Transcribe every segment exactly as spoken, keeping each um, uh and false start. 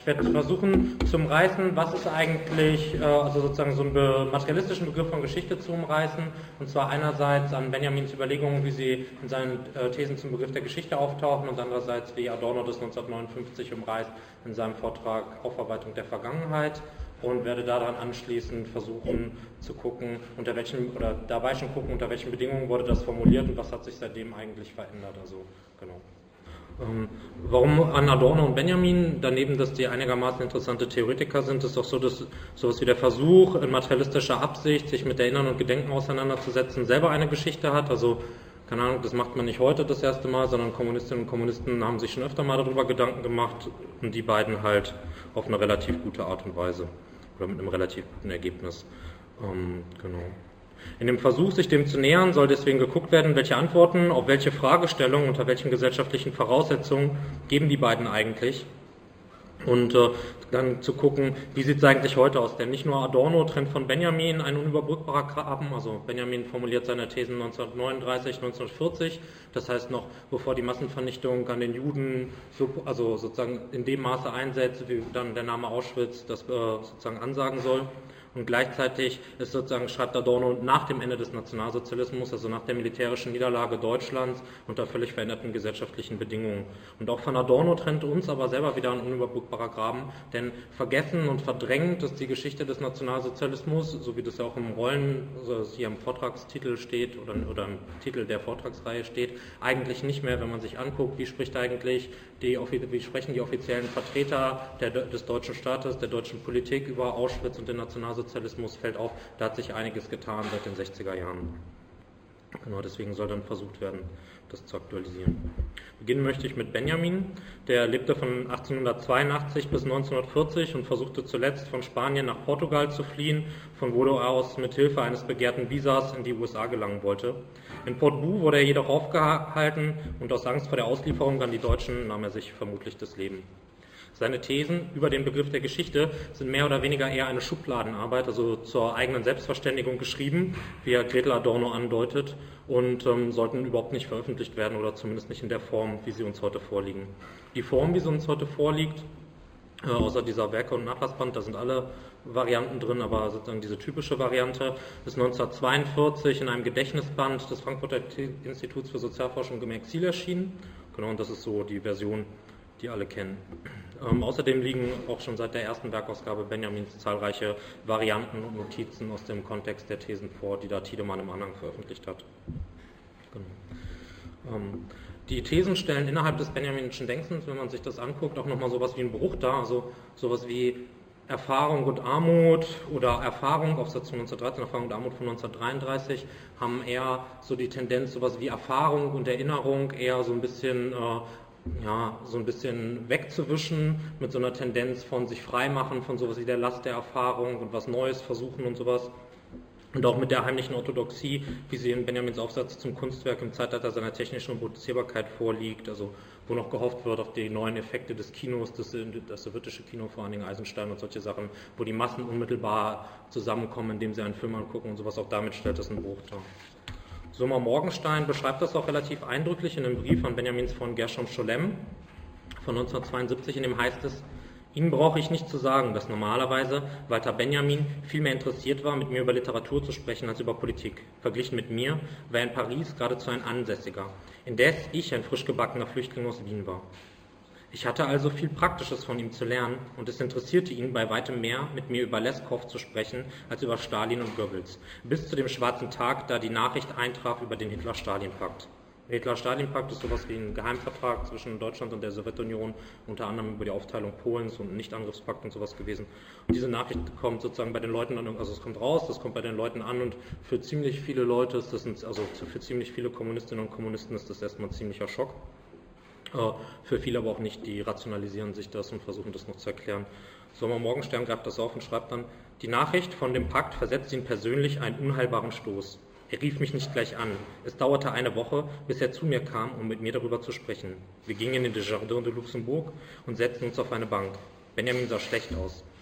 Ich werde versuchen zu umreißen, was ist eigentlich, äh, also sozusagen so einen be materialistischen Begriff von Geschichte zu umreißen, und zwar einerseits an Benjamins Überlegungen, wie sie in seinen äh, Thesen zum Begriff der Geschichte auftauchen, und andererseits wie Adorno das neunzehnhundertneunundfünfzig umreißt in seinem Vortrag Aufarbeitung der Vergangenheit, und werde daran anschließend versuchen zu gucken, unter welchen, oder dabei schon gucken, unter welchen Bedingungen wurde das formuliert und was hat sich seitdem eigentlich verändert. Also, genau. Ähm, warum an Adorno und Benjamin, daneben, dass die einigermaßen interessante Theoretiker sind, ist doch so, dass sowas wie der Versuch, in materialistischer Absicht, sich mit Erinnern und Gedenken auseinanderzusetzen, selber eine Geschichte hat. Also, keine Ahnung, das macht man nicht heute das erste Mal, sondern Kommunistinnen und Kommunisten haben sich schon öfter mal darüber Gedanken gemacht, und die beiden halt auf eine relativ gute Art und Weise oder mit einem relativ guten Ergebnis. Ähm, genau. In dem Versuch, sich dem zu nähern, soll deswegen geguckt werden, welche Antworten auf welche Fragestellungen, unter welchen gesellschaftlichen Voraussetzungen geben die beiden eigentlich. Und äh, dann zu gucken, wie sieht es eigentlich heute aus? Denn nicht nur Adorno trennt von Benjamin ein unüberbrückbarer Graben, also Benjamin formuliert seine Thesen neunzehnhundertneununddreißig, neunzehnhundertvierzig, das heißt noch bevor die Massenvernichtung an den Juden so, also sozusagen in dem Maße einsetzt, wie dann der Name Auschwitz das äh, sozusagen ansagen soll. Und gleichzeitig ist sozusagen, schreibt Adorno, nach dem Ende des Nationalsozialismus, also nach der militärischen Niederlage Deutschlands, unter völlig veränderten gesellschaftlichen Bedingungen. Und auch von Adorno trennt uns aber selber wieder ein unüberbrückbarer Graben, denn vergessen und verdrängt ist die Geschichte des Nationalsozialismus, so wie das ja auch im Rollen, also hier im Vortragstitel steht oder, oder im Titel der Vortragsreihe steht, eigentlich nicht mehr, wenn man sich anguckt, wie spricht eigentlich die, wie sprechen die offiziellen Vertreter der, des deutschen Staates, der deutschen Politik über Auschwitz und den Nationalsozialismus. Sozialismus, fällt auf, da hat sich einiges getan seit den sechziger Jahren. Genau, deswegen soll dann versucht werden, das zu aktualisieren. Beginnen möchte ich mit Benjamin, der lebte von achtzehnhundertzweiundachtzig bis neunzehnhundertvierzig und versuchte zuletzt von Spanien nach Portugal zu fliehen, von wo er aus mit Hilfe eines begehrten Visas in die U S A gelangen wollte. In Portbou wurde er jedoch aufgehalten und aus Angst vor der Auslieferung an die Deutschen nahm er sich vermutlich das Leben. Seine Thesen über den Begriff der Geschichte sind mehr oder weniger eher eine Schubladenarbeit, also zur eigenen Selbstverständigung geschrieben, wie er Gretel Adorno andeutet, und ähm, sollten überhaupt nicht veröffentlicht werden oder zumindest nicht in der Form, wie sie uns heute vorliegen. Die Form, wie sie uns heute vorliegt, äh, außer dieser Werke- und Nachlassband, da sind alle Varianten drin, aber sozusagen diese typische Variante ist neunzehnhundertzweiundvierzig in einem Gedächtnisband des Frankfurter Instituts für Sozialforschung im Exil erschienen. Genau, und das ist so die Version, die alle kennen. Ähm, außerdem liegen auch schon seit der ersten Werkausgabe Benjamins zahlreiche Varianten und Notizen aus dem Kontext der Thesen vor, die da Tiedemann im Anhang veröffentlicht hat. Genau. Ähm, die Thesen stellen innerhalb des benjaminischen Denkens, wenn man sich das anguckt, auch nochmal sowas wie einen Bruch dar, also sowas wie Erfahrung und Armut oder Erfahrung auf Setzung neunzehnhundertdreizehn, Erfahrung und Armut von neunzehnhundertdreiunddreißig, haben eher so die Tendenz, sowas wie Erfahrung und Erinnerung eher so ein bisschen äh, ja, so ein bisschen wegzuwischen, mit so einer Tendenz von sich freimachen, von sowas wie der Last der Erfahrung und was Neues versuchen und sowas. Und auch mit der heimlichen Orthodoxie, wie sie in Benjamins Aufsatz zum Kunstwerk im Zeitalter seiner technischen Unproduzierbarkeit vorliegt, also wo noch gehofft wird auf die neuen Effekte des Kinos, das, das sowjetische Kino, vor allen Dingen Eisenstein und solche Sachen, wo die Massen unmittelbar zusammenkommen, indem sie einen Film angucken und sowas, auch damit stellt das einen Bruch dar. Summer Morgenstein beschreibt das auch relativ eindrücklich in einem Brief an Benjamins von Gershom Scholem von neunzehnhundertzweiundsiebzig, in dem heißt es: Ihnen brauche ich nicht zu sagen, dass normalerweise Walter Benjamin viel mehr interessiert war, mit mir über Literatur zu sprechen, als über Politik. Verglichen mit mir war er in Paris geradezu ein Ansässiger, indes ich ein frisch gebackener Flüchtling aus Wien war. Ich hatte also viel Praktisches von ihm zu lernen, und es interessierte ihn bei weitem mehr, mit mir über Leskow zu sprechen, als über Stalin und Goebbels, bis zu dem schwarzen Tag, da die Nachricht eintraf über den Hitler-Stalin-Pakt. Der Hitler-Stalin-Pakt ist sowas wie ein Geheimvertrag zwischen Deutschland und der Sowjetunion, unter anderem über die Aufteilung Polens und einen Nichtangriffspakt und sowas gewesen. Und diese Nachricht kommt sozusagen bei den Leuten an, also es kommt raus, das kommt bei den Leuten an, und für ziemlich viele Leute ist das, ein, also für ziemlich viele Kommunistinnen und Kommunisten ist das erstmal ein ziemlicher Schock. Für viele aber auch nicht, die rationalisieren sich das und versuchen das noch zu erklären. Sommer Morgenstern greift das auf und schreibt dann: Die Nachricht von dem Pakt versetzte ihn persönlich einen unheilbaren Stoß. Er rief mich nicht gleich an. Es dauerte eine Woche, bis er zu mir kam, um mit mir darüber zu sprechen. Wir gingen in den Jardin de Luxembourg und setzten uns auf eine Bank. Benjamin sah schlecht aus.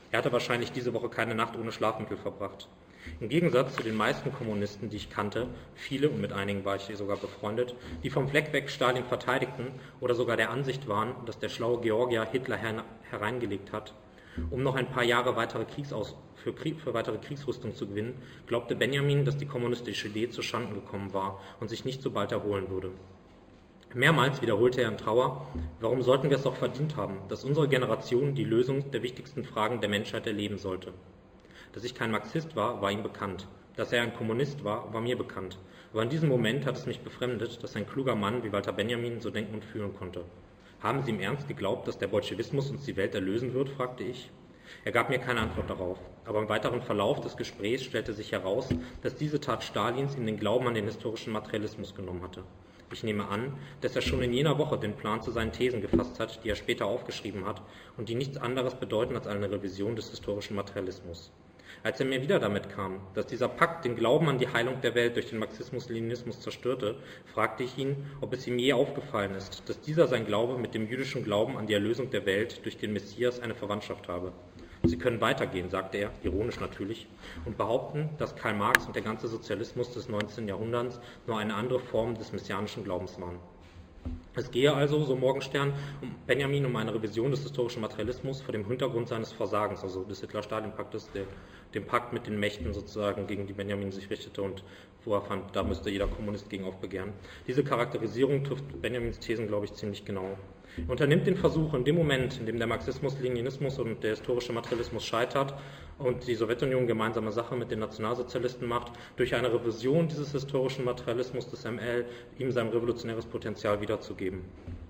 Er hatte wahrscheinlich diese Woche keine Nacht ohne Schlafmittel verbracht. Im Gegensatz zu den meisten Kommunisten, die ich kannte, viele, und mit einigen war ich sogar befreundet, die vom Fleck weg Stalin verteidigten oder sogar der Ansicht waren, dass der schlaue Georgier Hitler her hereingelegt hat, um noch ein paar Jahre weitere Kriegsaus für, Krieg für weitere Kriegsrüstung zu gewinnen, glaubte Benjamin, dass die kommunistische Idee zu Schanden gekommen war und sich nicht so bald erholen würde. Mehrmals wiederholte er in Trauer, warum sollten wir es doch verdient haben, dass unsere Generation die Lösung der wichtigsten Fragen der Menschheit erleben sollte. Dass ich kein Marxist war, war ihm bekannt. Dass er ein Kommunist war, war mir bekannt. Aber in diesem Moment hat es mich befremdet, dass ein kluger Mann wie Walter Benjamin so denken und fühlen konnte. Haben Sie im Ernst geglaubt, dass der Bolschewismus uns die Welt erlösen wird, fragte ich. Er gab mir keine Antwort darauf, aber im weiteren Verlauf des Gesprächs stellte sich heraus, dass diese Tat Stalins ihm den Glauben an den historischen Materialismus genommen hatte. Ich nehme an, dass er schon in jener Woche den Plan zu seinen Thesen gefasst hat, die er später aufgeschrieben hat und die nichts anderes bedeuten als eine Revision des historischen Materialismus. Als er mir wieder damit kam, dass dieser Pakt den Glauben an die Heilung der Welt durch den Marxismus-Leninismus zerstörte, fragte ich ihn, ob es ihm je aufgefallen ist, dass dieser sein Glaube mit dem jüdischen Glauben an die Erlösung der Welt durch den Messias eine Verwandtschaft habe. Sie können weitergehen, sagte er, ironisch natürlich, und behaupten, dass Karl Marx und der ganze Sozialismus des neunzehnten Jahrhunderts nur eine andere Form des messianischen Glaubens waren. Es gehe also, so Morgenstern, um Benjamin um eine Revision des historischen Materialismus vor dem Hintergrund seines Versagens, also des Hitler-Stalin-Paktes, dem Pakt mit den Mächten sozusagen, gegen die Benjamin sich richtete und wo er fand, da müsste jeder Kommunist gegen aufbegehren. Diese Charakterisierung trifft Benjamins Thesen, glaube ich, ziemlich genau. Er unternimmt den Versuch, in dem Moment, in dem der Marxismus, Leninismus und der historische Materialismus scheitert und die Sowjetunion gemeinsame Sache mit den Nationalsozialisten macht, durch eine Revision dieses historischen Materialismus des M L ihm sein revolutionäres Potenzial wiederzugeben.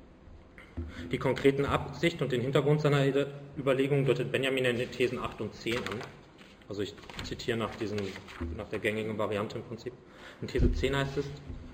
Die konkreten Absicht und den Hintergrund seiner Überlegungen deutet Benjamin in den Thesen acht und zehn an. Also ich zitiere nach, diesen, nach der gängigen Variante im Prinzip. In These zehn heißt es: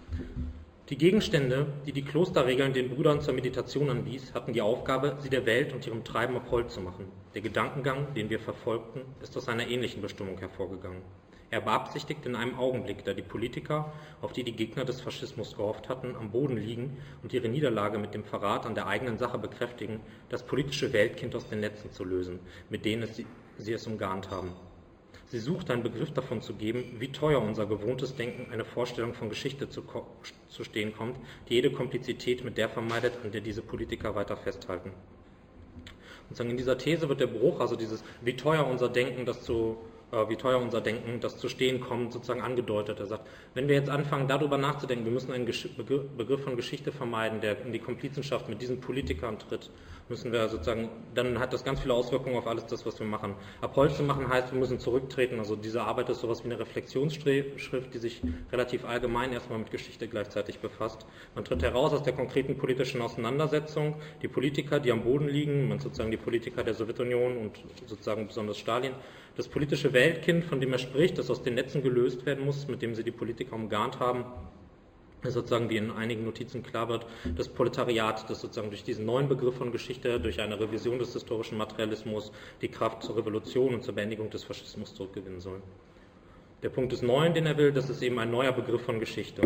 Die Gegenstände, die die Klosterregeln den Brüdern zur Meditation anwies, hatten die Aufgabe, sie der Welt und ihrem Treiben abhold zu machen. Der Gedankengang, den wir verfolgten, ist aus einer ähnlichen Bestimmung hervorgegangen. Er beabsichtigt in einem Augenblick, da die Politiker, auf die die Gegner des Faschismus gehofft hatten, am Boden liegen und ihre Niederlage mit dem Verrat an der eigenen Sache bekräftigen, das politische Weltkind aus den Netzen zu lösen, mit denen es sie, sie es umgarnt haben. Sie sucht einen Begriff davon zu geben, wie teuer unser gewohntes Denken eine Vorstellung von Geschichte zu, zu stehen kommt, die jede Komplizität mit der vermeidet, an der diese Politiker weiter festhalten. Und in dieser These wird der Bruch, also dieses, wie teuer unser Denken, das zu wie teuer unser Denken, das zu stehen kommt, sozusagen angedeutet. Er sagt, wenn wir jetzt anfangen, darüber nachzudenken, wir müssen einen Begriff von Geschichte vermeiden, der in die Komplizenschaft mit diesen Politikern tritt, müssen wir sozusagen, dann hat das ganz viele Auswirkungen auf alles das, was wir machen. Abhold zu machen heißt, wir müssen zurücktreten. Also diese Arbeit ist sowas wie eine Reflexionsschrift, die sich relativ allgemein erstmal mit Geschichte gleichzeitig befasst. Man tritt heraus aus der konkreten politischen Auseinandersetzung. Die Politiker, die am Boden liegen, man sozusagen die Politiker der Sowjetunion und sozusagen besonders Stalin, das politische Weltkind, von dem er spricht, das aus den Netzen gelöst werden muss, mit dem sie die Politiker umgarnt haben, sozusagen, wie in einigen Notizen klar wird, das Proletariat, das sozusagen durch diesen neuen Begriff von Geschichte, durch eine Revision des historischen Materialismus die Kraft zur Revolution und zur Beendigung des Faschismus zurückgewinnen soll. Der Punkt des Neuen, den er will, das ist eben ein neuer Begriff von Geschichte.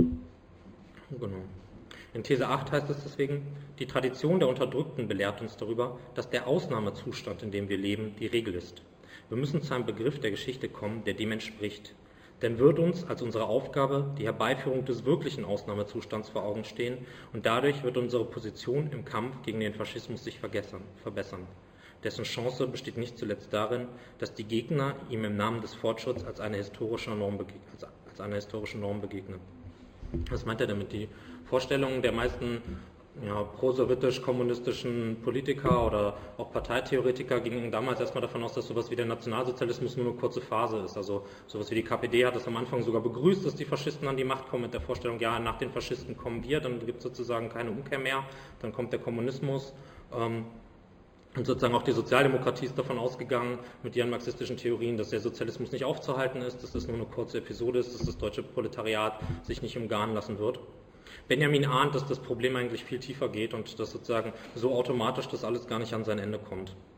Genau. In These acht heißt es deswegen, die Tradition der Unterdrückten belehrt uns darüber, dass der Ausnahmezustand, in dem wir leben, die Regel ist. Wir müssen zu einem Begriff der Geschichte kommen, der dem entspricht. Denn wird uns als unsere Aufgabe die Herbeiführung des wirklichen Ausnahmezustands vor Augen stehen und dadurch wird unsere Position im Kampf gegen den Faschismus sich verbessern. Dessen Chance besteht nicht zuletzt darin, dass die Gegner ihm im Namen des Fortschritts als eine historische Norm, begegnen, als eine historische Norm begegnen. Was meint er damit? Die Vorstellungen der meisten ja, pro-sowjetisch-kommunistischen Politiker oder auch Parteitheoretiker gingen damals erstmal davon aus, dass sowas wie der Nationalsozialismus nur eine kurze Phase ist. Also sowas wie die K P D hat es am Anfang sogar begrüßt, dass die Faschisten an die Macht kommen mit der Vorstellung, ja, nach den Faschisten kommen wir, dann gibt es sozusagen keine Umkehr mehr, dann kommt der Kommunismus. Ähm, Und sozusagen auch die Sozialdemokratie ist davon ausgegangen, mit ihren marxistischen Theorien, dass der Sozialismus nicht aufzuhalten ist, dass das nur eine kurze Episode ist, dass das deutsche Proletariat sich nicht umgarnen lassen wird. Benjamin ahnt, dass das Problem eigentlich viel tiefer geht und dass sozusagen so automatisch das alles gar nicht an sein Ende kommt.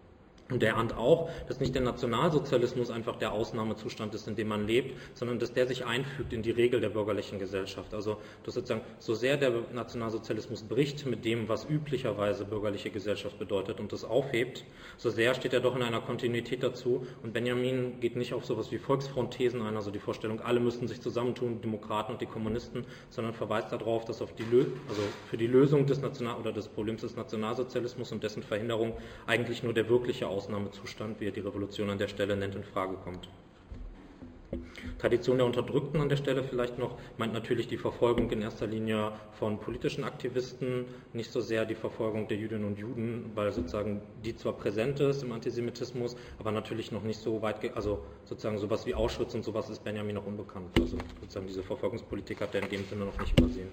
Und er ahnt auch, dass nicht der Nationalsozialismus einfach der Ausnahmezustand ist, in dem man lebt, sondern dass der sich einfügt in die Regel der bürgerlichen Gesellschaft. Also dass sozusagen so sehr der Nationalsozialismus bricht mit dem, was üblicherweise bürgerliche Gesellschaft bedeutet und das aufhebt, so sehr steht er doch in einer Kontinuität dazu. Und Benjamin geht nicht auf sowas wie Volksfrontthesen ein, also die Vorstellung, alle müssten sich zusammentun, die Demokraten und die Kommunisten, sondern verweist darauf, dass auf die Lö- also für die Lösung des National- oder des Problems des Nationalsozialismus und dessen Verhinderung eigentlich nur der wirkliche Ausnahmezustand, wie er die Revolution an der Stelle nennt, in Frage kommt. Tradition der Unterdrückten an der Stelle vielleicht noch, meint natürlich die Verfolgung in erster Linie von politischen Aktivisten, nicht so sehr die Verfolgung der Jüdinnen und Juden, weil sozusagen die zwar präsent ist im Antisemitismus, aber natürlich noch nicht so weit, ge- also sozusagen sowas wie Auschwitz und sowas ist Benjamin noch unbekannt. Also sozusagen diese Verfolgungspolitik hat er in dem Sinne noch nicht übersehen.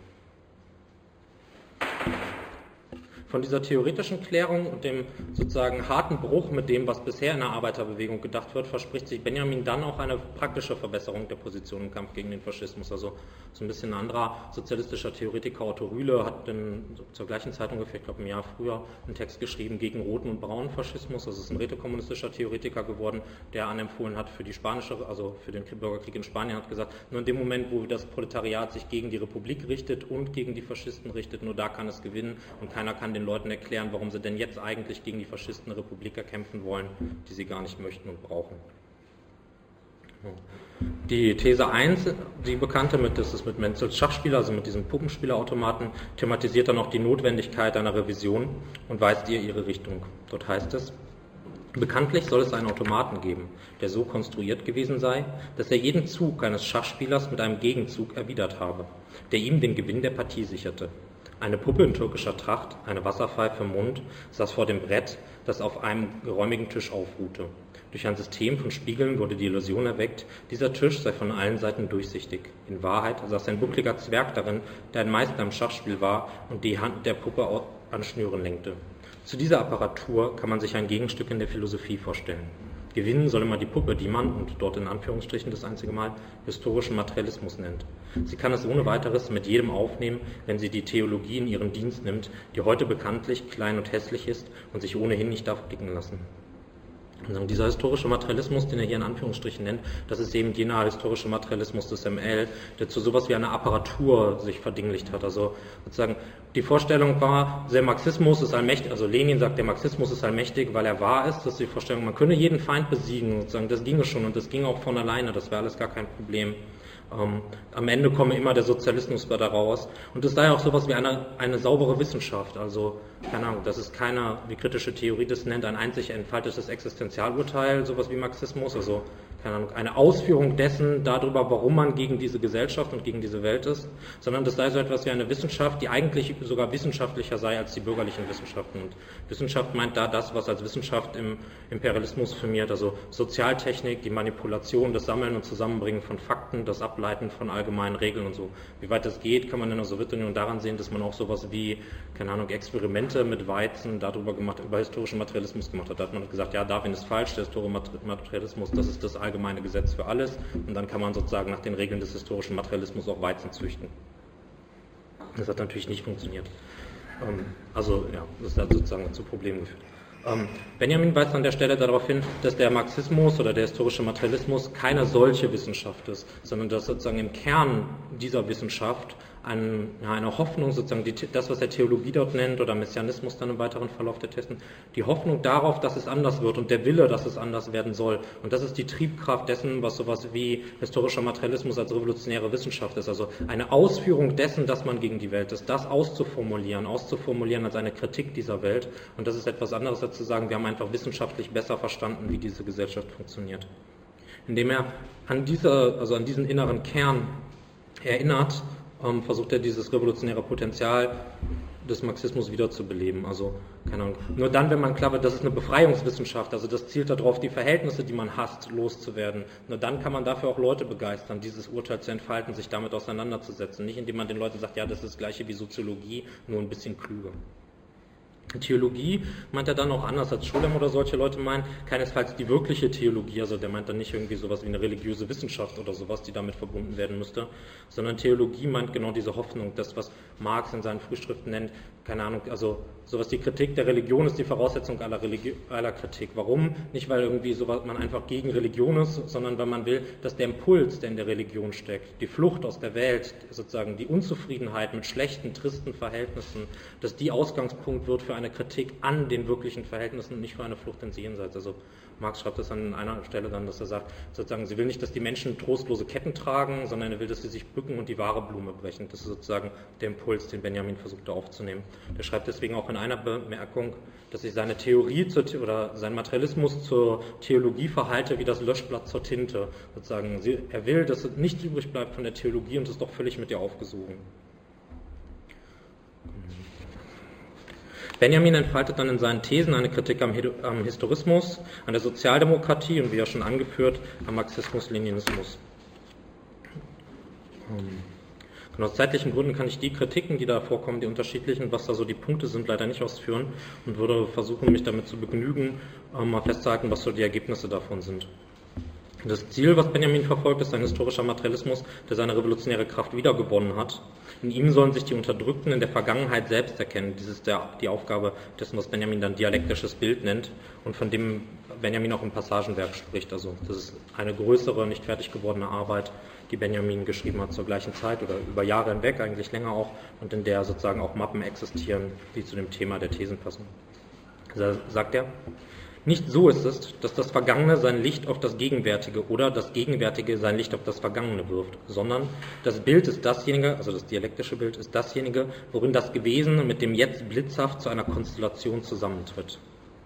Von dieser theoretischen Klärung und dem sozusagen harten Bruch mit dem, was bisher in der Arbeiterbewegung gedacht wird, verspricht sich Benjamin dann auch eine praktische Verbesserung der Position im Kampf gegen den Faschismus. Also so ein bisschen ein anderer sozialistischer Theoretiker, Otto Rühle, hat in, zur gleichen Zeit ungefähr, ich glaube ein Jahr früher, einen Text geschrieben gegen roten und braunen Faschismus. Das ist ein rätekommunistischer Theoretiker geworden, der anempfohlen hat für die spanische, also für den Bürgerkrieg in Spanien, hat gesagt, nur in dem Moment, wo das Proletariat sich gegen die Republik richtet und gegen die Faschisten richtet, nur da kann es gewinnen und keiner kann den Leuten erklären, warum sie denn jetzt eigentlich gegen die Faschisten Republiker kämpfen wollen, die sie gar nicht möchten und brauchen. Die These eins, die bekannte, mit, das ist mit Menzels Schachspieler, also mit diesem Puppenspielerautomaten, thematisiert dann auch die Notwendigkeit einer Revision und weist ihr ihre Richtung. Dort heißt es: Bekanntlich soll es einen Automaten geben, der so konstruiert gewesen sei, dass er jeden Zug eines Schachspielers mit einem Gegenzug erwidert habe, der ihm den Gewinn der Partie sicherte. Eine Puppe in türkischer Tracht, eine Wasserpfeife im Mund, saß vor dem Brett, das auf einem geräumigen Tisch aufruhte. Durch ein System von Spiegeln wurde die Illusion erweckt, dieser Tisch sei von allen Seiten durchsichtig. In Wahrheit saß ein buckliger Zwerg darin, der ein Meister im Schachspiel war und die Hand der Puppe an Schnüren lenkte. Zu dieser Apparatur kann man sich ein Gegenstück in der Philosophie vorstellen. Gewinnen soll immer die Puppe, die man, und dort in Anführungsstrichen das einzige Mal, historischen Materialismus nennt. Sie kann es ohne weiteres mit jedem aufnehmen, wenn sie die Theologie in ihren Dienst nimmt, die heute bekanntlich klein und hässlich ist und sich ohnehin nicht darf blicken lassen. Und dieser historische Materialismus, den er hier in Anführungsstrichen nennt, das ist eben jener historische Materialismus des M L, der zu sowas wie einer Apparatur sich verdinglicht hat. Also sozusagen die Vorstellung war, der Marxismus ist allmächtig, also Lenin sagt, der Marxismus ist allmächtig, weil er wahr ist. Das ist die Vorstellung, man könne jeden Feind besiegen, sozusagen, das ginge schon und das ging auch von alleine, das wäre alles gar kein Problem. Ähm, am Ende komme immer der Sozialismus bei da raus. Und es sei auch sowas wie eine, eine saubere Wissenschaft. Also, keine Ahnung, das ist keine, wie kritische Theorie das nennt, ein einzig entfaltetes Existenzialurteil, sowas wie Marxismus. Also, keine Ahnung, eine Ausführung dessen darüber, warum man gegen diese Gesellschaft und gegen diese Welt ist, sondern das sei so etwas wie eine Wissenschaft, die eigentlich sogar wissenschaftlicher sei als die bürgerlichen Wissenschaften. Und Wissenschaft meint da das, was als Wissenschaft im Imperialismus firmiert, also Sozialtechnik, die Manipulation, das Sammeln und Zusammenbringen von Fakten, das Ableiten von allgemeinen Regeln und so. Wie weit das geht, kann man in der Sowjetunion daran sehen, dass man auch sowas wie, keine Ahnung, Experimente mit Weizen darüber gemacht, über historischen Materialismus gemacht hat. Da hat man gesagt, ja, Darwin ist falsch, der historische Materialismus, das ist das allgemeine Gesetz für alles, und dann kann man sozusagen nach den Regeln des historischen Materialismus auch Weizen züchten. Das hat natürlich nicht funktioniert. Also ja, das hat sozusagen zu Problemen geführt. Benjamin weist an der Stelle darauf hin, dass der Marxismus oder der historische Materialismus keine solche Wissenschaft ist, sondern dass sozusagen im Kern dieser Wissenschaft ein, ja, eine Hoffnung, sozusagen die, das, was er Theologie dort nennt oder Messianismus dann im weiteren Verlauf der Testen, die Hoffnung darauf, dass es anders wird und der Wille, dass es anders werden soll. Und das ist die Triebkraft dessen, was sowas wie historischer Materialismus als revolutionäre Wissenschaft ist. Also eine Ausführung dessen, dass man gegen die Welt ist, das auszuformulieren, auszuformulieren als eine Kritik dieser Welt. Und das ist etwas anderes als zu sagen, wir haben einfach wissenschaftlich besser verstanden, wie diese Gesellschaft funktioniert. Indem er an diese, also an diesen inneren Kern erinnert, ähm, versucht er dieses revolutionäre Potenzial des Marxismus wiederzubeleben. Also, keine Ahnung. Nur dann, wenn man klar wird, das ist eine Befreiungswissenschaft, also das zielt darauf, die Verhältnisse, die man hasst, loszuwerden. Nur dann kann man dafür auch Leute begeistern, dieses Urteil zu entfalten, sich damit auseinanderzusetzen. Nicht indem man den Leuten sagt, ja, das ist das Gleiche wie Soziologie, nur ein bisschen klüger. Theologie meint er dann auch anders als Scholem oder solche Leute meinen, keinesfalls die wirkliche Theologie, also der meint dann nicht irgendwie sowas wie eine religiöse Wissenschaft oder sowas, die damit verbunden werden müsste, sondern Theologie meint genau diese Hoffnung, das, was Marx in seinen Frühschriften nennt, keine Ahnung, also sowas, die Kritik der Religion ist die Voraussetzung aller, Religi aller Kritik. Warum? Nicht, weil irgendwie sowas man einfach gegen Religion ist, sondern weil man will, dass der Impuls, der in der Religion steckt, die Flucht aus der Welt, sozusagen die Unzufriedenheit mit schlechten, tristen Verhältnissen, dass die Ausgangspunkt wird für eine Kritik an den wirklichen Verhältnissen und nicht für eine Flucht ins Jenseits. Also Marx schreibt das an einer Stelle dann, dass er sagt, sozusagen, sie will nicht, dass die Menschen trostlose Ketten tragen, sondern er will, dass sie sich bücken und die wahre Blume brechen. Das ist sozusagen der Impuls, den Benjamin versuchte aufzunehmen. Der schreibt deswegen auch in einer Bemerkung, dass sich seine Theorie zur, oder sein Materialismus zur Theologie verhalte wie das Löschblatt zur Tinte. Sozusagen, sie, er will, dass nichts übrig bleibt von der Theologie und ist doch völlig mit ihr aufgesogen. Benjamin entfaltet dann in seinen Thesen eine Kritik am, am Historismus, an der Sozialdemokratie und wie ja schon angeführt, am Marxismus-Leninismus. Und aus zeitlichen Gründen kann ich die Kritiken, die da vorkommen, die unterschiedlichen, was da so die Punkte sind, leider nicht ausführen und würde versuchen, mich damit zu begnügen, mal festzuhalten, was so die Ergebnisse davon sind. Das Ziel, was Benjamin verfolgt, ist ein historischer Materialismus, der seine revolutionäre Kraft wiedergewonnen hat. In ihm sollen sich die Unterdrückten in der Vergangenheit selbst erkennen. Dies ist der, die Aufgabe dessen, was Benjamin dann dialektisches Bild nennt und von dem Benjamin auch im Passagenwerk spricht. Also das ist eine größere, nicht fertig gewordene Arbeit, die Benjamin geschrieben hat zur gleichen Zeit oder über Jahre hinweg, eigentlich länger auch, und in der sozusagen auch Mappen existieren, die zu dem Thema der Thesen passen. Da sagt er: Nicht so ist es, dass das Vergangene sein Licht auf das Gegenwärtige oder das Gegenwärtige sein Licht auf das Vergangene wirft, sondern das Bild ist dasjenige, also das dialektische Bild ist dasjenige, worin das Gewesene mit dem Jetzt blitzhaft zu einer Konstellation zusammentritt.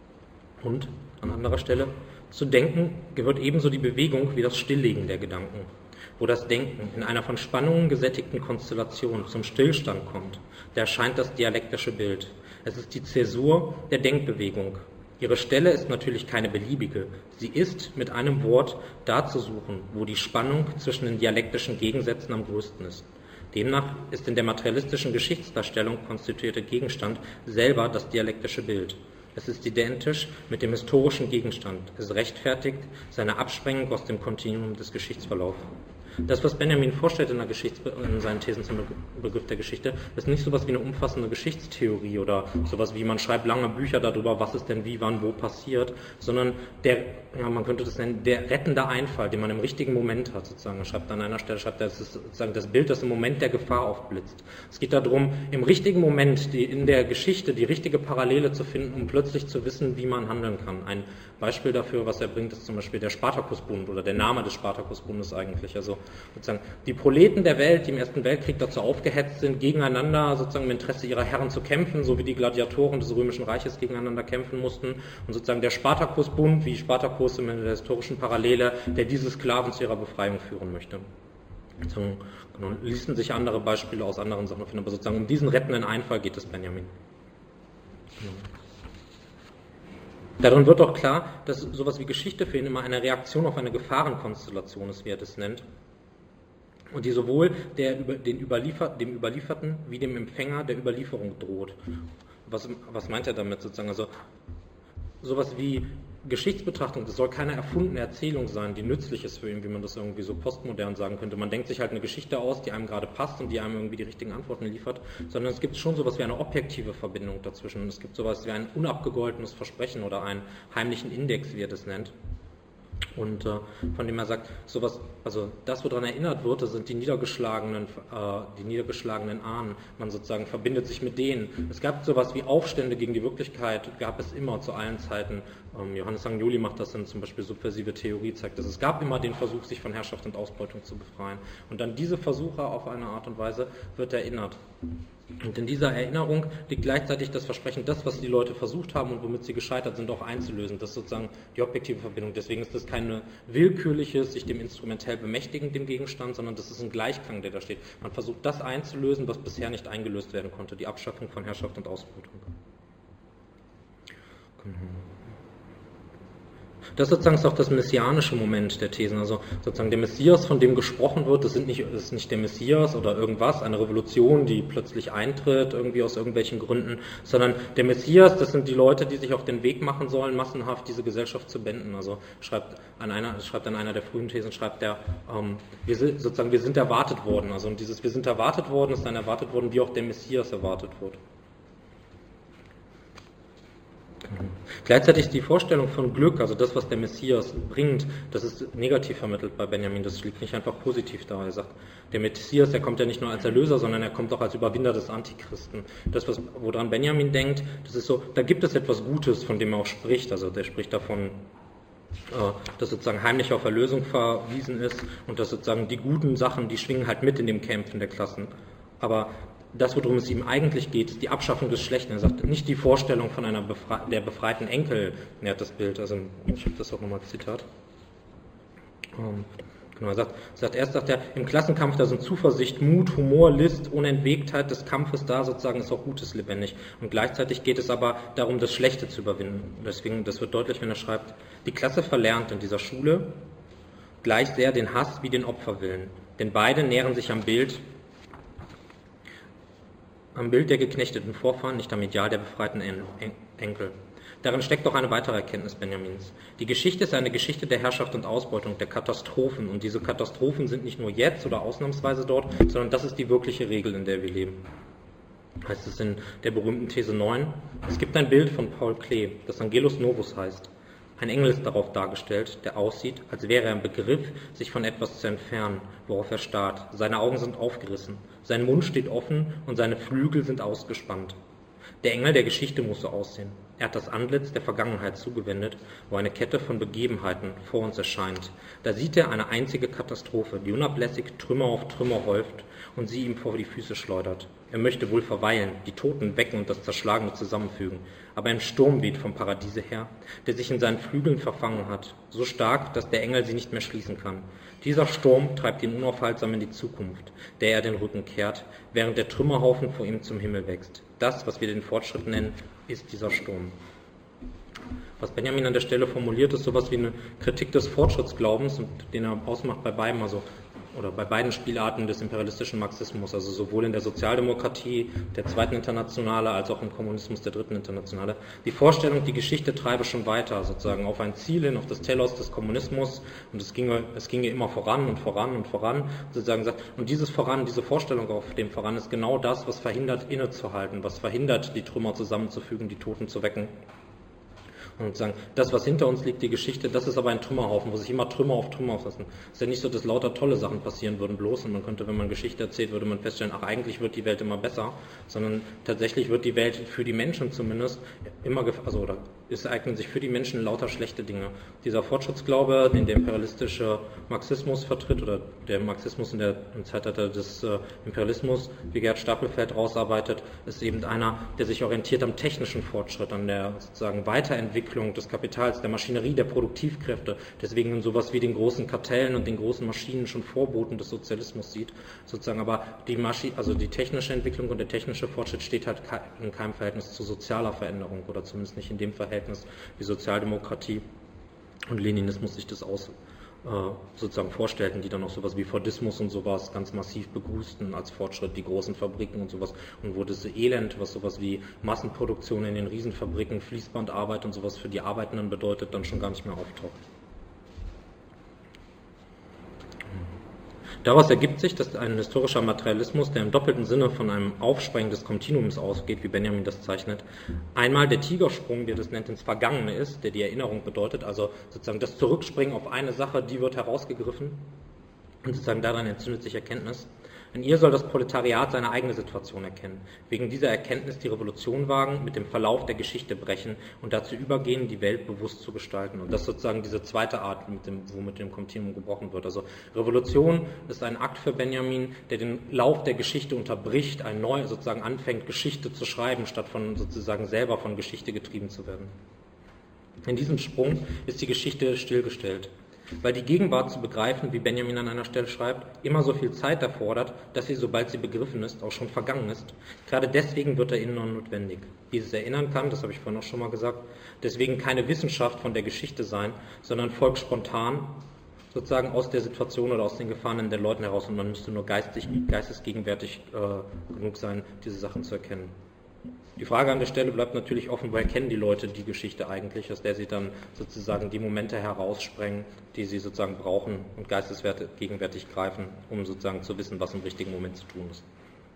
Und, an anderer Stelle, zu denken gehört ebenso die Bewegung wie das Stilllegen der Gedanken, wo das Denken in einer von Spannungen gesättigten Konstellation zum Stillstand kommt, da erscheint das dialektische Bild. Es ist die Zäsur der Denkbewegung. Ihre Stelle ist natürlich keine beliebige. Sie ist, mit einem Wort, da zu suchen, wo die Spannung zwischen den dialektischen Gegensätzen am größten ist. Demnach ist in der materialistischen Geschichtsdarstellung konstituierte Gegenstand selber das dialektische Bild. Es ist identisch mit dem historischen Gegenstand. Es rechtfertigt seine Absprengung aus dem Kontinuum des Geschichtsverlaufs. Das, was Benjamin vorstellt in, der Geschichts in seinen Thesen zum Begriff der Geschichte, ist nicht sowas wie eine umfassende Geschichtstheorie oder sowas wie man schreibt lange Bücher darüber, was ist denn wie, wann, wo passiert, sondern der, ja, man könnte das nennen, der rettende Einfall, den man im richtigen Moment hat, sozusagen. Er schreibt an einer Stelle, schreibt er, das ist sozusagen das Bild, das im Moment der Gefahr aufblitzt. Es geht darum, im richtigen Moment die, in der Geschichte die richtige Parallele zu finden, um plötzlich zu wissen, wie man handeln kann. Ein Beispiel dafür, was er bringt, ist zum Beispiel der Spartakusbund oder der Name des Spartakusbundes eigentlich. Also sozusagen die Proleten der Welt, die im Ersten Weltkrieg dazu aufgehetzt sind, gegeneinander sozusagen im Interesse ihrer Herren zu kämpfen, so wie die Gladiatoren des Römischen Reiches gegeneinander kämpfen mussten. Und sozusagen der Spartakusbund, wie Spartakus in der historischen Parallele, der diese Sklaven zu ihrer Befreiung führen möchte. Sozusagen, genau, ließen sich andere Beispiele aus anderen Sachen finden, aber sozusagen um diesen rettenden Einfall geht es Benjamin. Genau. Darin wird auch klar, dass sowas wie Geschichte für ihn immer eine Reaktion auf eine Gefahrenkonstellation ist, wie er das nennt. Und die sowohl der, den Überliefer, dem Überlieferten wie dem Empfänger der Überlieferung droht. Was, was meint er damit sozusagen? Also sowas wie Geschichtsbetrachtung, das soll keine erfundene Erzählung sein, die nützlich ist für ihn, wie man das irgendwie so postmodern sagen könnte. Man denkt sich halt eine Geschichte aus, die einem gerade passt und die einem irgendwie die richtigen Antworten liefert, sondern es gibt schon sowas wie eine objektive Verbindung dazwischen. Es gibt sowas wie ein unabgegoltenes Versprechen oder einen heimlichen Index, wie er das nennt. Und äh, von dem er sagt, sowas, also das, woran erinnert wird, das sind die niedergeschlagenen, äh, die niedergeschlagenen Ahnen. Man sozusagen verbindet sich mit denen. Es gab sowas wie Aufstände gegen die Wirklichkeit, gab es immer zu allen Zeiten. Ähm, Johannes Agnoli macht das in zum Beispiel subversive Theorie, zeigt das. Es gab immer den Versuch, sich von Herrschaft und Ausbeutung zu befreien. Und dann diese Versuche auf eine Art und Weise wird erinnert. Und in dieser Erinnerung liegt gleichzeitig das Versprechen, das, was die Leute versucht haben und womit sie gescheitert sind, auch einzulösen. Das ist sozusagen die objektive Verbindung. Deswegen ist das kein willkürliches, sich dem instrumentell bemächtigen, dem Gegenstand, sondern das ist ein Gleichklang, der da steht. Man versucht das einzulösen, was bisher nicht eingelöst werden konnte, die Abschaffung von Herrschaft und Ausbeutung. Das sozusagen ist auch das messianische Moment der Thesen. Also sozusagen der Messias, von dem gesprochen wird, das, sind nicht, das ist nicht der Messias oder irgendwas, eine Revolution, die plötzlich eintritt, irgendwie aus irgendwelchen Gründen, sondern der Messias, das sind die Leute, die sich auf den Weg machen sollen, massenhaft diese Gesellschaft zu beenden. Also schreibt an einer, schreibt an einer der frühen Thesen, schreibt er, ähm, wir sind, sozusagen, wir sind erwartet worden. Also und dieses Wir sind erwartet worden ist dann erwartet worden, wie auch der Messias erwartet wird. Gleichzeitig die Vorstellung von Glück, also das, was der Messias bringt, das ist negativ vermittelt bei Benjamin, das liegt nicht einfach positiv da. Er sagt, der Messias, der kommt ja nicht nur als Erlöser, sondern er kommt auch als Überwinder des Antichristen. Das, was, woran Benjamin denkt, das ist so, da gibt es etwas Gutes, von dem er auch spricht, also der spricht davon, dass sozusagen heimlich auf Erlösung verwiesen ist und dass sozusagen die guten Sachen, die schwingen halt mit in dem Kämpfen der Klassen. Aber das, worum es ihm eigentlich geht, ist die Abschaffung des Schlechten. Er sagt, nicht die Vorstellung von einer Befre der befreiten Enkel nährt das Bild. Also ich habe das auch nochmal als Zitat. Ähm, genau, er sagt, sagt, erst sagt er, im Klassenkampf, da sind Zuversicht, Mut, Humor, List, Unentwegtheit des Kampfes da, sozusagen ist auch Gutes lebendig. Und gleichzeitig geht es aber darum, das Schlechte zu überwinden. Deswegen, das wird deutlich, wenn er schreibt, die Klasse verlernt in dieser Schule gleich sehr den Hass wie den Opferwillen. Denn beide nähren sich am Bild, am Bild der geknechteten Vorfahren, nicht am Ideal der befreiten Enkel. Darin steckt auch eine weitere Erkenntnis Benjamins. Die Geschichte ist eine Geschichte der Herrschaft und Ausbeutung, der Katastrophen. Und diese Katastrophen sind nicht nur jetzt oder ausnahmsweise dort, sondern das ist die wirkliche Regel, in der wir leben. Heißt es in der berühmten These neun. Es gibt ein Bild von Paul Klee, das Angelus Novus heißt. Ein Engel ist darauf dargestellt, der aussieht, als wäre er im Begriff, sich von etwas zu entfernen, worauf er starrt. Seine Augen sind aufgerissen, sein Mund steht offen und seine Flügel sind ausgespannt. Der Engel der Geschichte muss so aussehen. Er hat das Antlitz der Vergangenheit zugewendet, wo eine Kette von Begebenheiten vor uns erscheint. Da sieht er eine einzige Katastrophe, die unablässig Trümmer auf Trümmer häuft und sie ihm vor die Füße schleudert. Er möchte wohl verweilen, die Toten wecken und das Zerschlagene zusammenfügen. Aber ein Sturm weht vom Paradiese her, der sich in seinen Flügeln verfangen hat, so stark, dass der Engel sie nicht mehr schließen kann. Dieser Sturm treibt ihn unaufhaltsam in die Zukunft, der er den Rücken kehrt, während der Trümmerhaufen vor ihm zum Himmel wächst. Das, was wir den Fortschritt nennen, ist dieser Sturm. Was Benjamin an der Stelle formuliert, ist sowas wie eine Kritik des Fortschrittsglaubens, und den er ausmacht bei beiden, also oder bei beiden Spielarten des imperialistischen Marxismus, also sowohl in der Sozialdemokratie der zweiten Internationale als auch im Kommunismus der dritten Internationale. Die Vorstellung, die Geschichte treibe schon weiter, sozusagen auf ein Ziel hin, auf das Telos des Kommunismus, und es ginge, es ginge immer voran und voran und voran, sozusagen sagt, und dieses Voran, diese Vorstellung auf dem Voran ist genau das, was verhindert, innezuhalten, was verhindert, die Trümmer zusammenzufügen, die Toten zu wecken. Und sagen, das, was hinter uns liegt, die Geschichte, das ist aber ein Trümmerhaufen, wo sich immer Trümmer auf Trümmer auflassen. Es ist ja nicht so, dass lauter tolle Sachen passieren würden bloß, und man könnte, wenn man Geschichte erzählt, würde man feststellen, ach, eigentlich wird die Welt immer besser, sondern tatsächlich wird die Welt für die Menschen zumindest immer, also, oder es ereignen sich für die Menschen lauter schlechte Dinge. Dieser Fortschrittsglaube, den der imperialistische Marxismus vertritt, oder der Marxismus in der im Zeitalter des äh, Imperialismus, wie Gerd Stapelfeld rausarbeitet, ist eben einer, der sich orientiert am technischen Fortschritt, an der sozusagen Weiterentwicklung des Kapitals, der Maschinerie, der Produktivkräfte, deswegen in sowas wie den großen Kartellen und den großen Maschinen schon Vorboten des Sozialismus sieht, sozusagen, aber die Maschi also die technische Entwicklung und der technische Fortschritt steht halt in keinem Verhältnis zu sozialer Veränderung, oder zumindest nicht in dem Verhältnis, wie Sozialdemokratie und Leninismus sich das aus äh, sozusagen vorstellten, die dann auch sowas wie Fordismus und sowas ganz massiv begrüßten als Fortschritt, die großen Fabriken und sowas, und wo das Elend, was sowas wie Massenproduktion in den Riesenfabriken, Fließbandarbeit und sowas für die Arbeitenden bedeutet, dann schon gar nicht mehr auftaucht. Daraus ergibt sich, dass ein historischer Materialismus, der im doppelten Sinne von einem Aufsprengen des Kontinuums ausgeht, wie Benjamin das zeichnet, einmal der Tigersprung, wie er das nennt, ins Vergangene ist, der die Erinnerung bedeutet, also sozusagen das Zurückspringen auf eine Sache, die wird herausgegriffen, und sozusagen daran entzündet sich Erkenntnis. In ihr soll das Proletariat seine eigene Situation erkennen, wegen dieser Erkenntnis die Revolution wagen, mit dem Verlauf der Geschichte brechen und dazu übergehen, die Welt bewusst zu gestalten. Und das ist sozusagen diese zweite Art, mit dem, wo mit dem Kontinuum gebrochen wird. Also Revolution ist ein Akt für Benjamin, der den Lauf der Geschichte unterbricht, ein neu sozusagen anfängt, Geschichte zu schreiben, statt von sozusagen selber von Geschichte getrieben zu werden. In diesem Sprung ist die Geschichte stillgestellt. Weil die Gegenwart zu begreifen, wie Benjamin an einer Stelle schreibt, immer so viel Zeit erfordert, dass sie, sobald sie begriffen ist, auch schon vergangen ist. Gerade deswegen wird Erinnern notwendig. Dieses Erinnern kann, das habe ich vorhin auch schon mal gesagt, deswegen keine Wissenschaft von der Geschichte sein, sondern folgt spontan sozusagen aus der Situation oder aus den Gefahren der Leuten heraus, und man müsste nur geistig, geistesgegenwärtig äh, genug sein, diese Sachen zu erkennen. Die Frage an der Stelle bleibt natürlich offen, woher kennen die Leute die Geschichte eigentlich, aus der sie dann sozusagen die Momente heraussprengen, die sie sozusagen brauchen und geistesgegenwärtig greifen, um sozusagen zu wissen, was im richtigen Moment zu tun ist.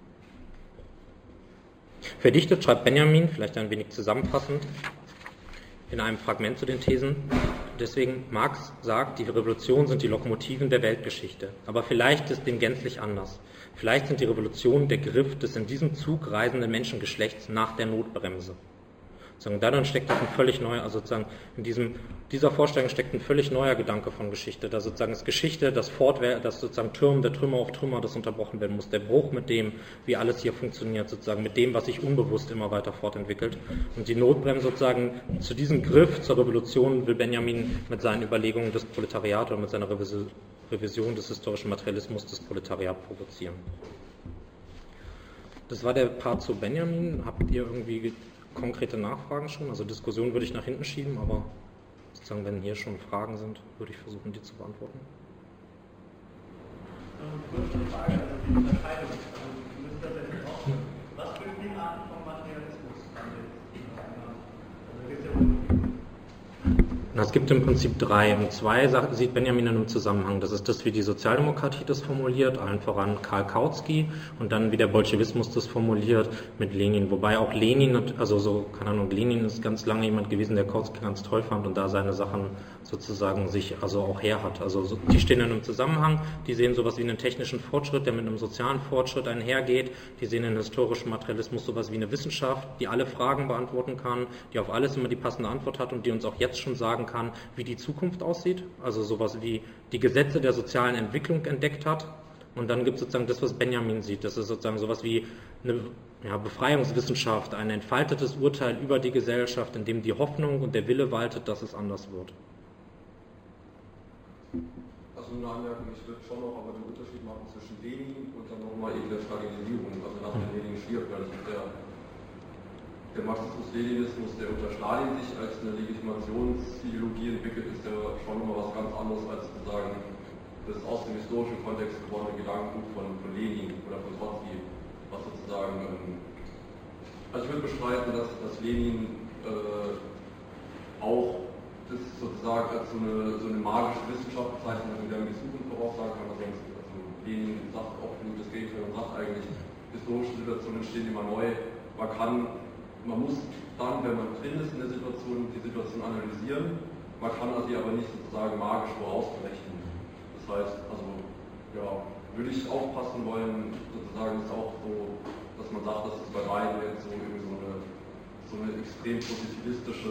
Verdichtet schreibt Benjamin, vielleicht ein wenig zusammenfassend, in einem Fragment zu den Thesen. Deswegen, Marx sagt, die Revolutionen sind die Lokomotiven der Weltgeschichte. Aber vielleicht ist dem gänzlich anders. Vielleicht sind die Revolutionen der Griff des in diesem Zug reisenden Menschengeschlechts nach der Notbremse. Sozusagen, darin steckt ein völlig neuer, also sozusagen in diesem, dieser Vorstellung steckt ein völlig neuer Gedanke von Geschichte. Da sozusagen ist Geschichte das Fortwer das sozusagen Türmen der Trümmer auf Trümmer, das unterbrochen werden muss. Der Bruch mit dem, wie alles hier funktioniert, sozusagen mit dem, was sich unbewusst immer weiter fortentwickelt. Und die Notbremse sozusagen zu diesem Griff zur Revolution will Benjamin mit seinen Überlegungen des Proletariats oder mit seiner Revision, Revision des historischen Materialismus des Proletariats provozieren. Das war der Part zu Benjamin. Habt ihr irgendwie konkrete Nachfragen schon? Also Diskussion würde ich nach hinten schieben, aber sozusagen, wenn hier schon Fragen sind, würde ich versuchen, die zu beantworten. Kurze Frage, also die Unterscheidung. Also, müsst ihr das jetzt auch, was für viele Arten von Materialismus haben wir jetzt? Also, da gibt es ja Es gibt im Prinzip drei. Und zwei sieht Benjamin in einem Zusammenhang. Das ist das, wie die Sozialdemokratie das formuliert, allen voran Karl Kautsky, und dann wie der Bolschewismus das formuliert mit Lenin. Wobei auch Lenin, also so, keine Ahnung, Lenin ist ganz lange jemand gewesen, der Kautsky ganz toll fand und da seine Sachen sozusagen sich also auch her hat. Also so, die stehen in einem Zusammenhang, die sehen sowas wie einen technischen Fortschritt, der mit einem sozialen Fortschritt einhergeht. Die sehen in historischem Materialismus sowas wie eine Wissenschaft, die alle Fragen beantworten kann, die auf alles immer die passende Antwort hat und die uns auch jetzt schon sagen kann, wie die Zukunft aussieht, also sowas wie die Gesetze der sozialen Entwicklung entdeckt hat. Und dann gibt es sozusagen das, was Benjamin sieht, das ist sozusagen sowas wie eine ja, Befreiungswissenschaft, ein entfaltetes Urteil über die Gesellschaft, in dem die Hoffnung und der Wille waltet, dass es anders wird. Also eine Anmerkung, ich würde schon noch aber den Unterschied machen zwischen Lenin und dann nochmal eben der Stalinisierung, also nach der Lenin stirbt, weil ich der Der Marxismus-Leninismus, der unter Stalin sich als eine Legitimationsideologie entwickelt, ist ja schon immer was ganz anderes als zu sagen, das ist aus dem historischen Kontext gewordene Gedankengut von, von Lenin oder von Trotzki, was sozusagen, ähm, also ich würde bestreiten, dass, dass Lenin äh, auch das sozusagen als so eine, so eine magische Wissenschaft bezeichnet, mit der man die Zukunft voraussagen kann. Also, also Lenin sagt auch das Gegenteil und sagt eigentlich, historische Situationen entstehen immer neu, man kann Man muss dann, wenn man drin ist in der Situation, die Situation analysieren. Man kann sie aber nicht sozusagen magisch vorausberechnen. Das heißt, also, ja, würde ich aufpassen wollen, sozusagen ist auch so, dass man sagt, dass es bei beiden jetzt so irgendwie so eine, so eine extrem positivistische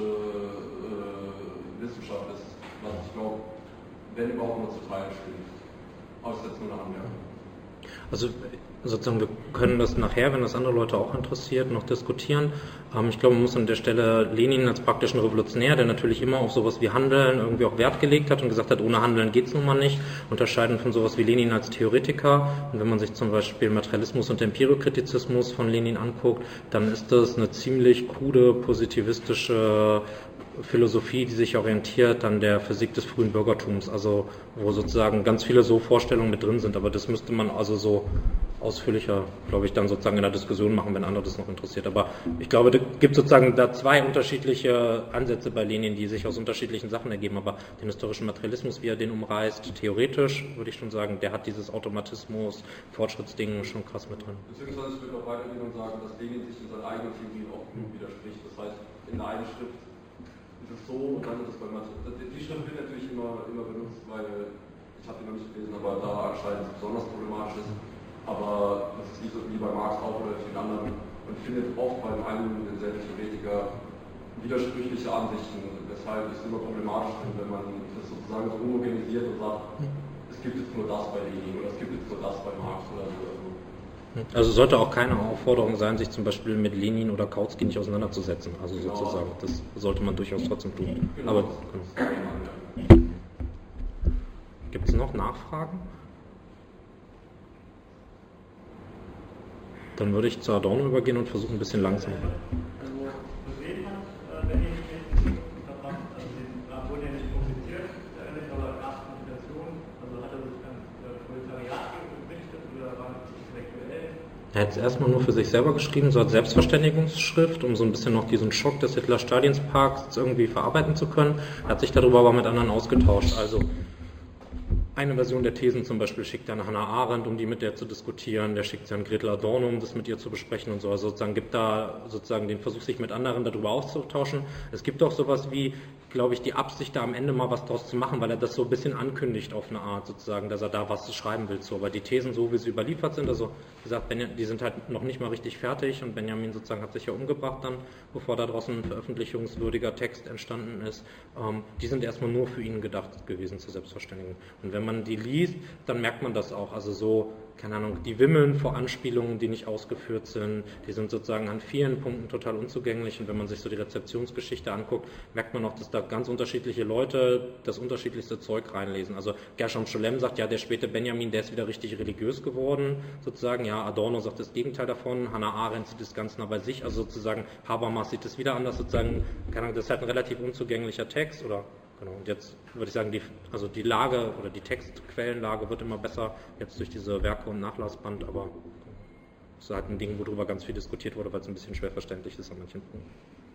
äh, Wissenschaft ist, was ich glaube, wenn überhaupt nur zu teilen stimmt. Aber es ist jetzt nur eine Anmerkung. Also sozusagen, wir können das nachher, wenn das andere Leute auch interessiert, noch diskutieren. Ähm, ich glaube, man muss an der Stelle Lenin als praktischen Revolutionär, der natürlich immer auf sowas wie Handeln irgendwie auch Wert gelegt hat und gesagt hat, ohne Handeln geht es nun mal nicht, unterscheiden von sowas wie Lenin als Theoretiker. Und wenn man sich zum Beispiel Materialismus und Empirokritizismus von Lenin anguckt, dann ist das eine ziemlich krude, positivistische Philosophie, die sich orientiert an der Physik des frühen Bürgertums, also wo sozusagen ganz viele so Vorstellungen mit drin sind, aber das müsste man also so ausführlicher, glaube ich, dann sozusagen in der Diskussion machen, wenn andere das noch interessiert. Aber ich glaube, es gibt sozusagen da zwei unterschiedliche Ansätze bei Lenin, die sich aus unterschiedlichen Sachen ergeben, aber den historischen Materialismus, wie er den umreißt, theoretisch würde ich schon sagen, der hat dieses Automatismus, Fortschrittsding schon krass mit drin. Beziehungsweise ich würde auch weitergehen und sagen, dass Lenin sich in seiner eigenen Theorie auch genug widerspricht. Das heißt, in der einen Schrift ist es so und dann ist es bei Materialismus. Die Schrift wird natürlich immer, immer benutzt, weil ich habe die noch nicht gelesen, aber da anscheinend besonders problematisch ist. Aber das ist wie, so, wie bei Marx auch oder vielen anderen und findet oft beim einen und denselben Theoretiker widersprüchliche Ansichten, weshalb es immer problematisch ist, wenn man das sozusagen so homogenisiert und sagt, es gibt jetzt nur das bei Lenin oder es gibt jetzt nur das bei Marx oder so. Also sollte auch keine Aufforderung sein, sich zum Beispiel mit Lenin oder Kautsky nicht auseinanderzusetzen. Also genau. Sozusagen, das sollte man durchaus trotzdem tun. Genau. Aber, genau. Nachfragen? Dann würde ich zu Adorno übergehen und versuchen, ein bisschen langsamer. Also gesehen hat, wenn ich den verfasst, also den wurde ja nicht publiziert, aber gab es Publikation, also hat er sich dann Proletariat gewünscht oder war es intellektuell? Er hat es erstmal nur für sich selber geschrieben, so als Selbstverständigungsschrift, um so ein bisschen noch diesen Schock des Hitler-Stalins-Pakts irgendwie verarbeiten zu können. Er hat sich darüber aber mit anderen ausgetauscht. Also eine Version der Thesen zum Beispiel schickt er an Hannah Arendt, um die mit der zu diskutieren. Der schickt sie an Gretel Adorno, um das mit ihr zu besprechen und so. Also sozusagen gibt da sozusagen den Versuch, sich mit anderen darüber auszutauschen. Es gibt auch sowas wie, glaube ich, die Absicht, da am Ende mal was draus zu machen, weil er das so ein bisschen ankündigt auf eine Art sozusagen, dass er da was schreiben will zu. Aber die Thesen, so wie sie überliefert sind, also wie gesagt, die sind halt noch nicht mal richtig fertig und Benjamin sozusagen hat sich ja umgebracht dann, bevor da draußen ein veröffentlichungswürdiger Text entstanden ist. Ähm, die sind erstmal nur für ihn gedacht gewesen zur Selbstverständigung. Und wenn man die liest, dann merkt man das auch. Also so, keine Ahnung, die wimmeln vor Anspielungen, die nicht ausgeführt sind. Die sind sozusagen an vielen Punkten total unzugänglich. Und wenn man sich so die Rezeptionsgeschichte anguckt, merkt man auch, dass da ganz unterschiedliche Leute das unterschiedlichste Zeug reinlesen. Also Gershom Scholem sagt, ja, der späte Benjamin, der ist wieder richtig religiös geworden, sozusagen. Ja, Adorno sagt das Gegenteil davon. Hannah Arendt sieht das ganz nah bei sich. Also sozusagen Habermas sieht das wieder anders. Sozusagen, keine Ahnung, das ist halt ein relativ unzugänglicher Text oder Genau, und jetzt würde ich sagen, die, also die Lage oder die Textquellenlage wird immer besser, jetzt durch diese Werke und Nachlassband, aber es ist halt ein Ding, worüber ganz viel diskutiert wurde, weil es ein bisschen schwer verständlich ist an manchen Punkten.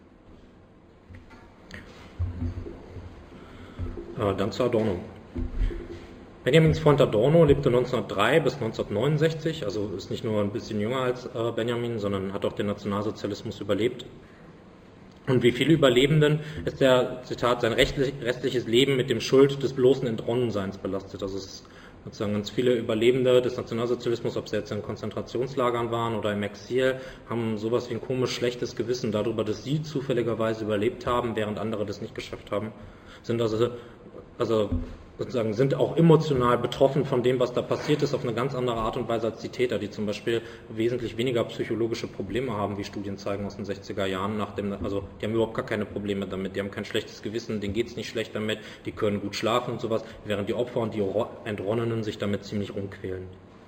Äh, dann zu Adorno. Benjamins Freund Adorno lebte neunzehnhundertdrei bis neunzehnhundertneunundsechzig, also ist nicht nur ein bisschen jünger als äh, Benjamin, sondern hat auch den Nationalsozialismus überlebt. Und wie viele Überlebenden ist der, Zitat, sein restliches Leben mit dem Schuld des bloßen Entronnenseins belastet. Also es ist sozusagen ganz viele Überlebende des Nationalsozialismus, ob sie jetzt in Konzentrationslagern waren oder im Exil, haben sowas wie ein komisch schlechtes Gewissen darüber, dass sie zufälligerweise überlebt haben, während andere das nicht geschafft haben. Sind also, also sozusagen sind auch emotional betroffen von dem, was da passiert ist, auf eine ganz andere Art und Weise als die Täter, die zum Beispiel wesentlich weniger psychologische Probleme haben, wie Studien zeigen aus den sechziger Jahren. Nach dem, also die haben überhaupt gar keine Probleme damit, die haben kein schlechtes Gewissen, denen geht's nicht schlecht damit, die können gut schlafen und sowas, während die Opfer und die Entronnenen sich damit ziemlich rumquälen.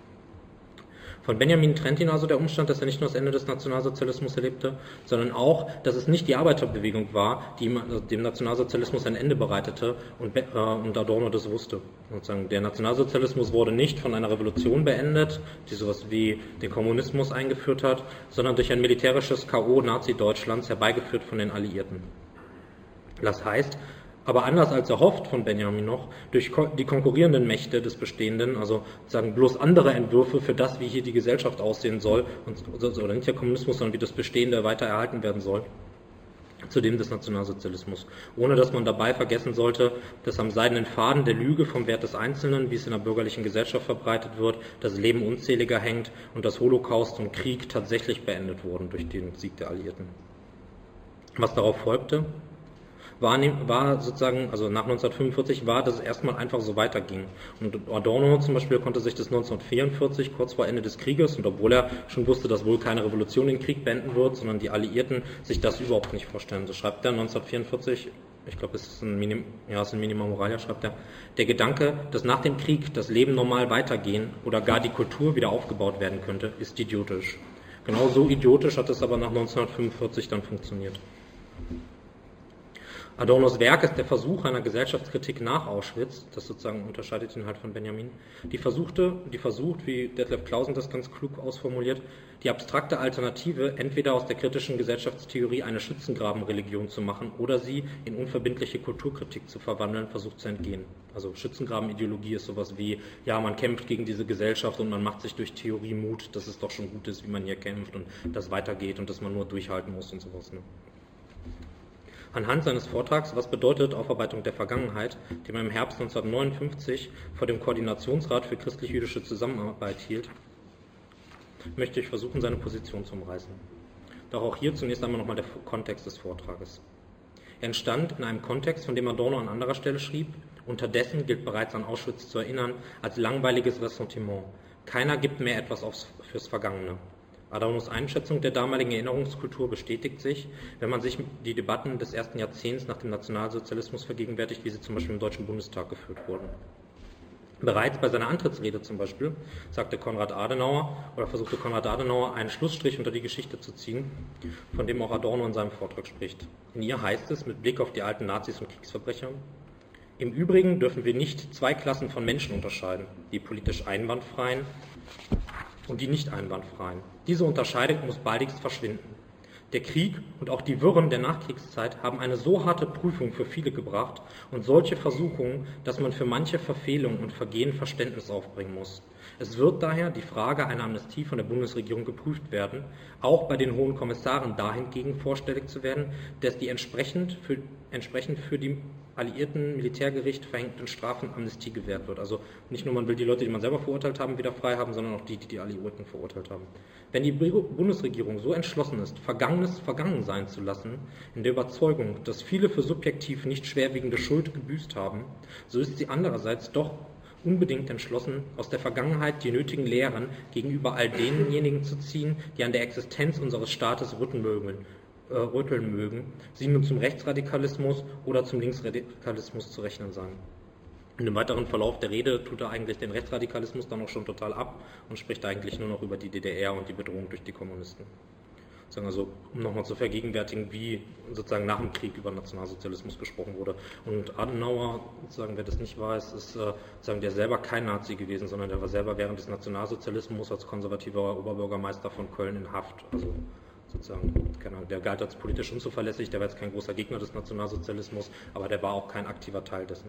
Von Benjamin trennt ihn also der Umstand, dass er nicht nur das Ende des Nationalsozialismus erlebte, sondern auch, dass es nicht die Arbeiterbewegung war, die dem Nationalsozialismus ein Ende bereitete und, äh, und Adorno das wusste. Sozusagen, der Nationalsozialismus wurde nicht von einer Revolution beendet, die sowas wie den Kommunismus eingeführt hat, sondern durch ein militärisches K O Nazi-Deutschlands herbeigeführt von den Alliierten. Das heißt, aber anders als erhofft von Benjamin noch, durch die konkurrierenden Mächte des Bestehenden, also sozusagen bloß andere Entwürfe für das, wie hier die Gesellschaft aussehen soll, und, oder nicht der Kommunismus, sondern wie das Bestehende weiter erhalten werden soll, zu dem des Nationalsozialismus. Ohne dass man dabei vergessen sollte, dass am seidenen Faden der Lüge vom Wert des Einzelnen, wie es in der bürgerlichen Gesellschaft verbreitet wird, das Leben Unzähliger hängt und das Holocaust und Krieg tatsächlich beendet wurden durch den Sieg der Alliierten. Was darauf folgte, War, war sozusagen, also nach neunzehnhundertfünfundvierzig war, dass es erstmal einfach so weiterging. Und Adorno zum Beispiel konnte sich das neunzehnhundertvierundvierzig, kurz vor Ende des Krieges, und obwohl er schon wusste, dass wohl keine Revolution den Krieg beenden wird, sondern die Alliierten sich das überhaupt nicht vorstellen. So schreibt er neunzehnhundertvierundvierzig, ich glaube, es ist ein Minim, ja, es ist ein Minima Moralia, schreibt er, der Gedanke, dass nach dem Krieg das Leben normal weitergehen oder gar die Kultur wieder aufgebaut werden könnte, ist idiotisch. Genau so idiotisch hat es aber nach neunzehnhundertfünfundvierzig dann funktioniert. Adornos Werk ist der Versuch einer Gesellschaftskritik nach Auschwitz, das sozusagen unterscheidet ihn halt von Benjamin, die versuchte, die versucht, wie Detlef Clausen das ganz klug ausformuliert, die abstrakte Alternative entweder aus der kritischen Gesellschaftstheorie eine Schützengrabenreligion zu machen oder sie in unverbindliche Kulturkritik zu verwandeln, versucht zu entgehen. Also Schützengrabenideologie ist sowas wie, ja, man kämpft gegen diese Gesellschaft und man macht sich durch Theorie Mut, dass es doch schon gut ist, wie man hier kämpft und das weitergeht und dass man nur durchhalten muss und sowas. Ne? Anhand seines Vortrags "Was bedeutet Aufarbeitung der Vergangenheit", den er im Herbst neunzehnhundertneunundfünfzig vor dem Koordinationsrat für christlich-jüdische Zusammenarbeit hielt, möchte ich versuchen, seine Position zu umreißen. Doch auch hier zunächst einmal nochmal der Kontext des Vortrages. Er entstand in einem Kontext, von dem Adorno an anderer Stelle schrieb, unterdessen gilt bereits an Auschwitz zu erinnern, als langweiliges Ressentiment. Keiner gibt mehr etwas aufs, fürs Vergangene. Adornos Einschätzung der damaligen Erinnerungskultur bestätigt sich, wenn man sich die Debatten des ersten Jahrzehnts nach dem Nationalsozialismus vergegenwärtigt, wie sie zum Beispiel im Deutschen Bundestag geführt wurden. Bereits bei seiner Antrittsrede zum Beispiel sagte Konrad Adenauer oder versuchte Konrad Adenauer einen Schlussstrich unter die Geschichte zu ziehen, von dem auch Adorno in seinem Vortrag spricht. In ihr heißt es mit Blick auf die alten Nazis und Kriegsverbrecher: Im Übrigen dürfen wir nicht zwei Klassen von Menschen unterscheiden, die politisch Einwandfreien und die nicht Einwandfreien. Diese Unterscheidung muss baldigst verschwinden. Der Krieg und auch die Wirren der Nachkriegszeit haben eine so harte Prüfung für viele gebracht und solche Versuchungen, dass man für manche Verfehlungen und Vergehen Verständnis aufbringen muss. Es wird daher die Frage einer Amnestie von der Bundesregierung geprüft werden, auch bei den Hohen Kommissaren dahingegen vorstellig zu werden, dass die entsprechend für, entsprechend für die alliierten Militärgericht verhängten Strafen Amnestie gewährt wird. Also nicht nur man will die Leute, die man selber verurteilt haben, wieder frei haben, sondern auch die, die die Alliierten verurteilt haben. Wenn die Bundesregierung so entschlossen ist, Vergangenes vergangen sein zu lassen, in der Überzeugung, dass viele für subjektiv nicht schwerwiegende Schuld gebüßt haben, so ist sie andererseits doch unbedingt entschlossen, aus der Vergangenheit die nötigen Lehren gegenüber all denjenigen zu ziehen, die an der Existenz unseres Staates rütteln mögen, äh, rütteln mögen, sie nun zum Rechtsradikalismus oder zum Linksradikalismus zu rechnen sein. In dem weiteren Verlauf der Rede tut er eigentlich den Rechtsradikalismus dann auch schon total ab und spricht eigentlich nur noch über die D D R und die Bedrohung durch die Kommunisten. Also, um nochmal zu vergegenwärtigen, wie sozusagen nach dem Krieg über Nationalsozialismus gesprochen wurde. Und Adenauer, sozusagen, wer das nicht weiß, ist äh, sozusagen der selber kein Nazi gewesen, sondern der war selber während des Nationalsozialismus als konservativer Oberbürgermeister von Köln in Haft. Also sozusagen, keine Ahnung, der galt als politisch unzuverlässig, der war jetzt kein großer Gegner des Nationalsozialismus, aber der war auch kein aktiver Teil dessen.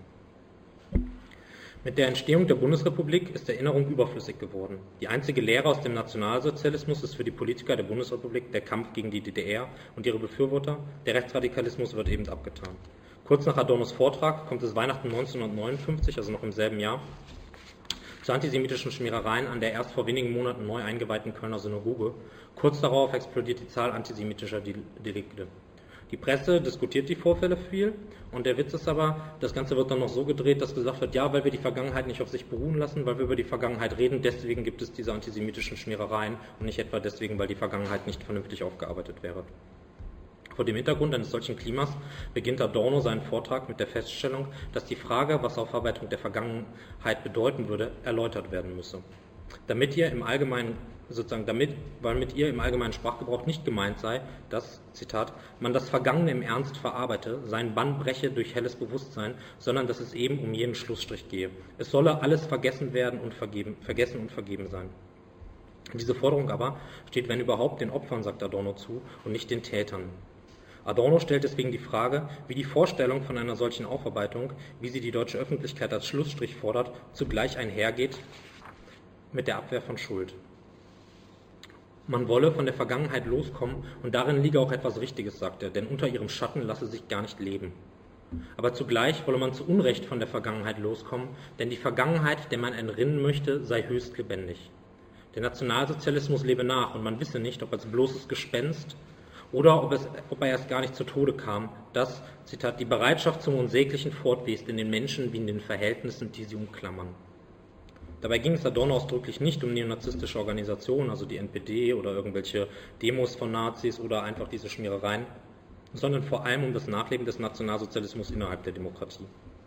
Mit der Entstehung der Bundesrepublik ist Erinnerung überflüssig geworden. Die einzige Lehre aus dem Nationalsozialismus ist für die Politiker der Bundesrepublik der Kampf gegen die D D R und ihre Befürworter. Der Rechtsradikalismus wird eben abgetan. Kurz nach Adornos Vortrag kommt es Weihnachten neunzehnhundertneunundfünfzig, also noch im selben Jahr, zu antisemitischen Schmierereien an der erst vor wenigen Monaten neu eingeweihten Kölner Synagoge. Kurz darauf explodiert die Zahl antisemitischer Delikte. Die Presse diskutiert die Vorfälle viel und der Witz ist aber, das Ganze wird dann noch so gedreht, dass gesagt wird, ja, weil wir die Vergangenheit nicht auf sich beruhen lassen, weil wir über die Vergangenheit reden, deswegen gibt es diese antisemitischen Schmierereien und nicht etwa deswegen, weil die Vergangenheit nicht vernünftig aufgearbeitet wäre. Vor dem Hintergrund eines solchen Klimas beginnt Adorno seinen Vortrag mit der Feststellung, dass die Frage, was Aufarbeitung der Vergangenheit bedeuten würde, erläutert werden müsse. Damit ihr im Allgemeinen sozusagen damit, weil mit ihr im allgemeinen Sprachgebrauch nicht gemeint sei, dass, Zitat, man das Vergangene im Ernst verarbeite, seinen Bann breche durch helles Bewusstsein, sondern dass es eben um jenen Schlussstrich gehe. Es solle alles vergessen werden und vergeben, vergessen und vergeben sein. Diese Forderung aber steht, wenn überhaupt, den Opfern, sagt Adorno zu, und nicht den Tätern. Adorno stellt deswegen die Frage, wie die Vorstellung von einer solchen Aufarbeitung, wie sie die deutsche Öffentlichkeit als Schlussstrich fordert, zugleich einhergeht mit der Abwehr von Schuld. Man wolle von der Vergangenheit loskommen und darin liege auch etwas Richtiges, sagt er, denn unter ihrem Schatten lasse sich gar nicht leben. Aber zugleich wolle man zu Unrecht von der Vergangenheit loskommen, denn die Vergangenheit, der man entrinnen möchte, sei höchst lebendig. Der Nationalsozialismus lebe nach und man wisse nicht, ob als bloßes Gespenst oder ob, es, ob er erst gar nicht zu Tode kam, dass, Zitat, die Bereitschaft zum Unsäglichen fortwest in den Menschen wie in den Verhältnissen, die sie umklammern. Dabei ging es Adorno ausdrücklich nicht um neonazistische Organisationen, also die N P D oder irgendwelche Demos von Nazis oder einfach diese Schmierereien, sondern vor allem um das Nachleben des Nationalsozialismus innerhalb der Demokratie.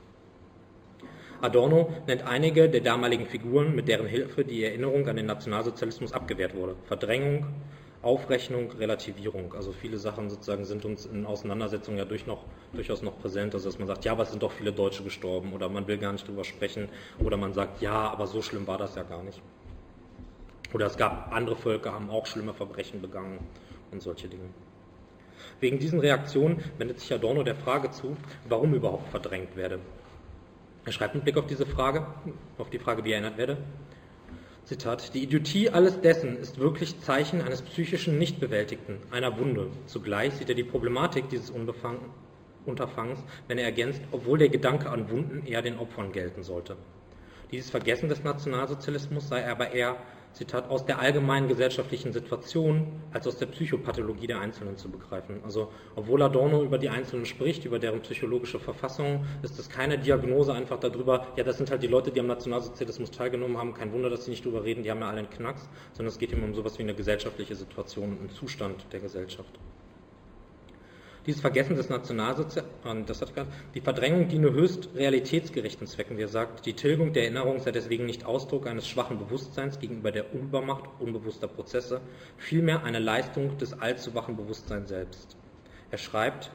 Adorno nennt einige der damaligen Figuren, mit deren Hilfe die Erinnerung an den Nationalsozialismus abgewehrt wurde. Verdrängung, Aufrechnung, Relativierung. Also viele Sachen sozusagen sind uns in Auseinandersetzungen ja durch noch, durchaus noch präsent. Also dass man sagt, ja, aber es sind doch viele Deutsche gestorben oder man will gar nicht drüber sprechen oder man sagt, ja, aber so schlimm war das ja gar nicht. Oder es gab andere Völker, haben auch schlimme Verbrechen begangen und solche Dinge. Wegen diesen Reaktionen wendet sich Adorno der Frage zu, warum überhaupt verdrängt werde. Er schreibt mit Blick auf diese Frage, auf die Frage, wie erinnert werde, Zitat, die Idiotie alles dessen ist wirklich Zeichen eines psychischen Nichtbewältigten, einer Wunde. Zugleich sieht er die Problematik dieses Unterfangens, wenn er ergänzt, obwohl der Gedanke an Wunden eher den Opfern gelten sollte. Dieses Vergessen des Nationalsozialismus sei aber eher, Zitat, aus der allgemeinen gesellschaftlichen Situation als aus der Psychopathologie der Einzelnen zu begreifen. Also obwohl Adorno über die Einzelnen spricht, über deren psychologische Verfassung, ist es keine Diagnose einfach darüber, ja, das sind halt die Leute, die am Nationalsozialismus teilgenommen haben, kein Wunder, dass sie nicht drüber reden, die haben ja alle einen Knacks, sondern es geht ihm um sowas wie eine gesellschaftliche Situation und einen Zustand der Gesellschaft. Dieses Vergessen des Nationalsozialismus, das hat gerade, die Verdrängung diene höchst realitätsgerechten Zwecken, wie er sagt, die Tilgung der Erinnerung sei deswegen nicht Ausdruck eines schwachen Bewusstseins gegenüber der Übermacht unbewusster Prozesse, vielmehr eine Leistung des allzu wachen Bewusstseins selbst. Er schreibt,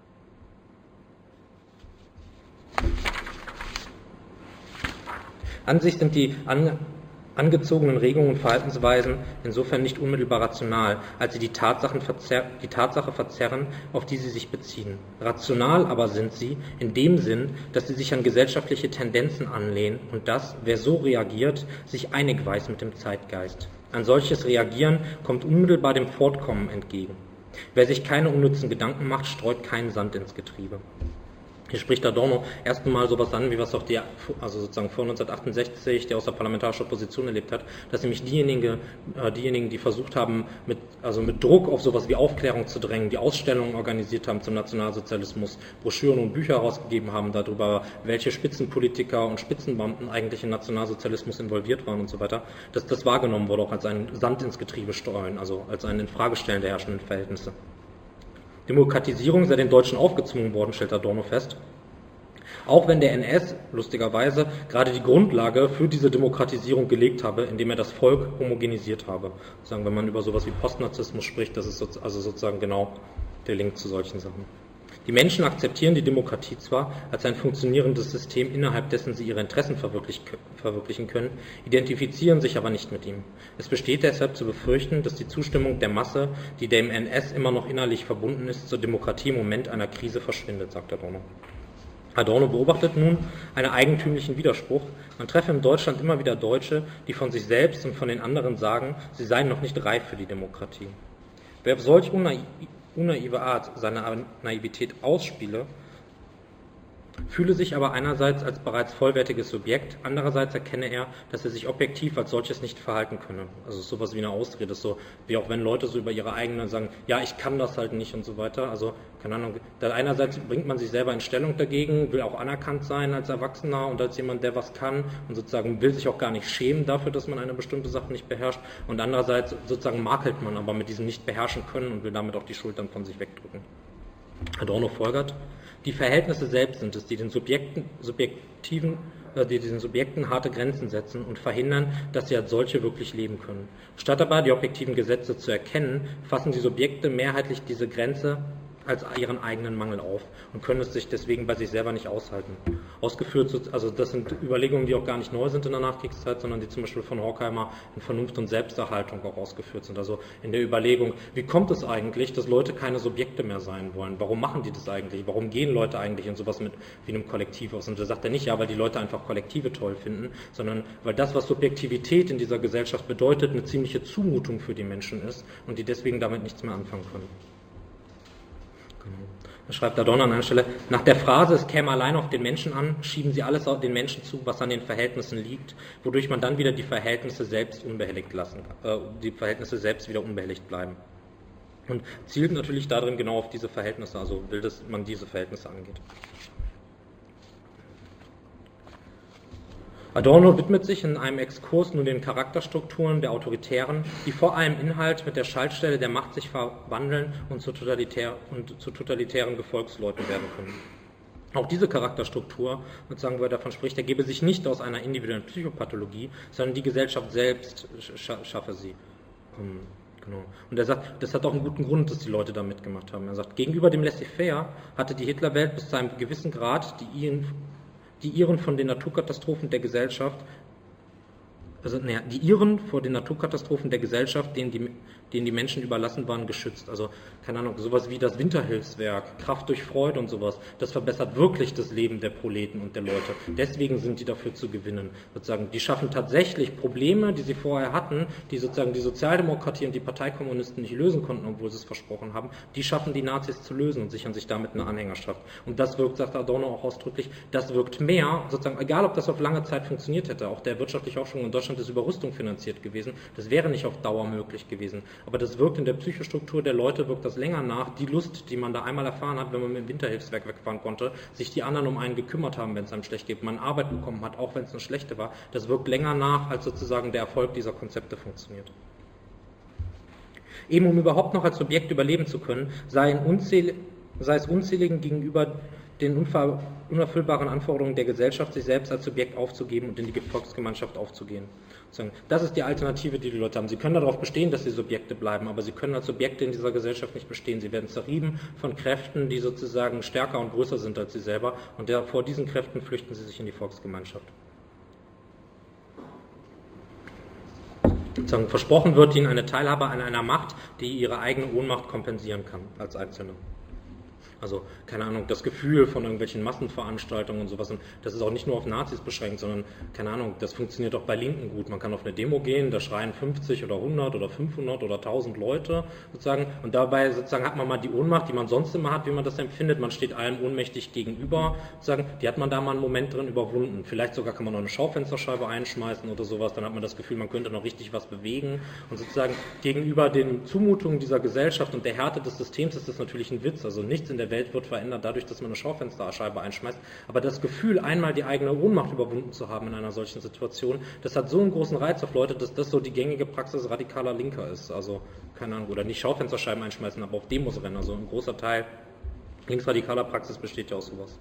an sich sind die an, angezogenen Regungen und Verhaltensweisen insofern nicht unmittelbar rational, als sie die, Tatsachen verzer- die Tatsache verzerren, auf die sie sich beziehen. Rational aber sind sie in dem Sinn, dass sie sich an gesellschaftliche Tendenzen anlehnen und dass, wer so reagiert, sich einig weiß mit dem Zeitgeist. Ein solches Reagieren kommt unmittelbar dem Fortkommen entgegen. Wer sich keine unnützen Gedanken macht, streut keinen Sand ins Getriebe. Hier spricht Adorno erst einmal sowas an, wie was auch die, also sozusagen vor neunzehnhundertachtundsechzig, der aus der parlamentarischen Opposition erlebt hat, dass nämlich diejenigen, äh, diejenigen, die versucht haben, mit, also mit Druck auf sowas wie Aufklärung zu drängen, die Ausstellungen organisiert haben zum Nationalsozialismus, Broschüren und Bücher herausgegeben haben darüber, welche Spitzenpolitiker und Spitzenbeamten eigentlich im Nationalsozialismus involviert waren und so weiter, dass das wahrgenommen wurde auch als ein Sand ins Getriebe streuen, also als ein Infragestellen der herrschenden Verhältnisse. Demokratisierung sei den Deutschen aufgezwungen worden, stellt Adorno fest. Auch wenn der N S, lustigerweise, gerade die Grundlage für diese Demokratisierung gelegt habe, indem er das Volk homogenisiert habe. Sagen, wenn man über sowas wie Postnazismus spricht, das ist so, also sozusagen genau der Link zu solchen Sachen. Die Menschen akzeptieren die Demokratie zwar als ein funktionierendes System, innerhalb dessen sie ihre Interessen verwirklichen können, identifizieren sich aber nicht mit ihm. Es besteht deshalb zu befürchten, dass die Zustimmung der Masse, die dem N S immer noch innerlich verbunden ist, zur Demokratie im Moment einer Krise verschwindet, sagt Adorno. Adorno beobachtet nun einen eigentümlichen Widerspruch. Man treffe in Deutschland immer wieder Deutsche, die von sich selbst und von den anderen sagen, sie seien noch nicht reif für die Demokratie. Wer auf solch unnaive Art seine Naivität ausspiele, fühle sich aber einerseits als bereits vollwertiges Subjekt, andererseits erkenne er, dass er sich objektiv als solches nicht verhalten könne. Also sowas wie eine Ausrede, so wie auch wenn Leute so über ihre eigenen sagen, ja, ich kann das halt nicht und so weiter. Also, keine Ahnung, da einerseits bringt man sich selber in Stellung dagegen, will auch anerkannt sein als Erwachsener und als jemand, der was kann und sozusagen will sich auch gar nicht schämen dafür, dass man eine bestimmte Sache nicht beherrscht und andererseits sozusagen makelt man aber mit diesem nicht beherrschen können und will damit auch die Schuld dann von sich wegdrücken. Adorno folgert, die Verhältnisse selbst sind es, die den Subjekten, subjektiven, äh, die den Subjekten harte Grenzen setzen und verhindern, dass sie als solche wirklich leben können. Statt aber die objektiven Gesetze zu erkennen, fassen die Subjekte mehrheitlich diese Grenze als ihren eigenen Mangel auf und können es sich deswegen bei sich selber nicht aushalten. Ausgeführt, also das sind Überlegungen, die auch gar nicht neu sind in der Nachkriegszeit, sondern die zum Beispiel von Horkheimer in Vernunft und Selbsterhaltung auch ausgeführt sind. Also in der Überlegung, wie kommt es eigentlich, dass Leute keine Subjekte mehr sein wollen? Warum machen die das eigentlich? Warum gehen Leute eigentlich in sowas mit wie einem Kollektiv aus? Und da sagt er nicht, ja, weil die Leute einfach Kollektive toll finden, sondern weil das, was Subjektivität in dieser Gesellschaft bedeutet, eine ziemliche Zumutung für die Menschen ist und die deswegen damit nichts mehr anfangen können. Da schreibt Adorno an einer Stelle, nach der Phrase, es käme allein auf den Menschen an, schieben sie alles auf den Menschen zu, was an den Verhältnissen liegt, wodurch man dann wieder die Verhältnisse selbst unbehelligt lassen, äh, die Verhältnisse selbst wieder unbehelligt bleiben. Und zielt natürlich darin genau auf diese Verhältnisse, also will, dass man diese Verhältnisse angeht. Adorno widmet sich in einem Exkurs nun den Charakterstrukturen der Autoritären, die vor allem Inhalt mit der Schaltstelle der Macht sich verwandeln und zu, totalitär, und zu totalitären Gefolgsleuten werden können. Auch diese Charakterstruktur, sozusagen, wo er davon spricht, ergebe sich nicht aus einer individuellen Psychopathologie, sondern die Gesellschaft selbst schaffe sie. Genau. Und er sagt, das hat auch einen guten Grund, dass die Leute da mitgemacht haben. Er sagt, gegenüber dem Laissez-faire hatte die Hitlerwelt bis zu einem gewissen Grad die ihn die ihren von den Naturkatastrophen der Gesellschaft, also naja, die ihren vor den Naturkatastrophen der Gesellschaft, denen die, denen die Menschen überlassen waren, geschützt. Also, keine Ahnung, sowas wie das Winterhilfswerk, Kraft durch Freude und sowas, das verbessert wirklich das Leben der Proleten und der Leute. Deswegen sind die dafür zu gewinnen. Sozusagen, die schaffen tatsächlich Probleme, die sie vorher hatten, die sozusagen die Sozialdemokratie und die Parteikommunisten nicht lösen konnten, obwohl sie es versprochen haben, die schaffen die Nazis zu lösen und sichern sich damit eine Anhängerschaft. Und das wirkt, sagt Adorno auch ausdrücklich, das wirkt mehr, sozusagen, egal ob das auf lange Zeit funktioniert hätte, auch der wirtschaftliche Aufschwung in Deutschland ist über Rüstung finanziert gewesen, das wäre nicht auf Dauer möglich gewesen. Aber das wirkt in der Psychostruktur der Leute, wirkt das länger nach, die Lust, die man da einmal erfahren hat, wenn man mit dem Winterhilfswerk wegfahren konnte, sich die anderen um einen gekümmert haben, wenn es einem schlecht geht, man Arbeit bekommen hat, auch wenn es eine schlechte war, das wirkt länger nach, als sozusagen der Erfolg dieser Konzepte funktioniert. Eben um überhaupt noch als Subjekt überleben zu können, seien unzählige sei es unzähligen gegenüber den unerfüllbaren Anforderungen der Gesellschaft, sich selbst als Subjekt aufzugeben und in die Volksgemeinschaft aufzugehen. Das ist die Alternative, die die Leute haben. Sie können darauf bestehen, dass sie Subjekte bleiben, aber sie können als Subjekte in dieser Gesellschaft nicht bestehen. Sie werden zerrieben von Kräften, die sozusagen stärker und größer sind als sie selber, und der, vor diesen Kräften flüchten sie sich in die Volksgemeinschaft. Sozusagen versprochen wird ihnen eine Teilhabe an einer Macht, die ihre eigene Ohnmacht kompensieren kann als Einzelne. Also, keine Ahnung, das Gefühl von irgendwelchen Massenveranstaltungen und sowas, und das ist auch nicht nur auf Nazis beschränkt, sondern, keine Ahnung, das funktioniert auch bei Linken gut. Man kann auf eine Demo gehen, da schreien fünfzig oder hundert oder fünfhundert oder tausend Leute sozusagen, und dabei sozusagen hat man mal die Ohnmacht, die man sonst immer hat, wie man das empfindet. Man steht allem ohnmächtig gegenüber, sozusagen, die hat man da mal einen Moment drin überwunden. Vielleicht sogar kann man noch eine Schaufensterscheibe einschmeißen oder sowas, dann hat man das Gefühl, man könnte noch richtig was bewegen, und sozusagen gegenüber den Zumutungen dieser Gesellschaft und der Härte des Systems ist das natürlich ein Witz. Also nichts in der Welt wird verändert dadurch, dass man eine Schaufensterscheibe einschmeißt, aber das Gefühl, einmal die eigene Ohnmacht überwunden zu haben in einer solchen Situation, das hat so einen großen Reiz auf Leute, dass das so die gängige Praxis radikaler Linker ist. Also, keine Ahnung, oder nicht Schaufensterscheiben einschmeißen, aber auf Demos rennen. Also ein großer Teil linksradikaler Praxis besteht ja aus sowas.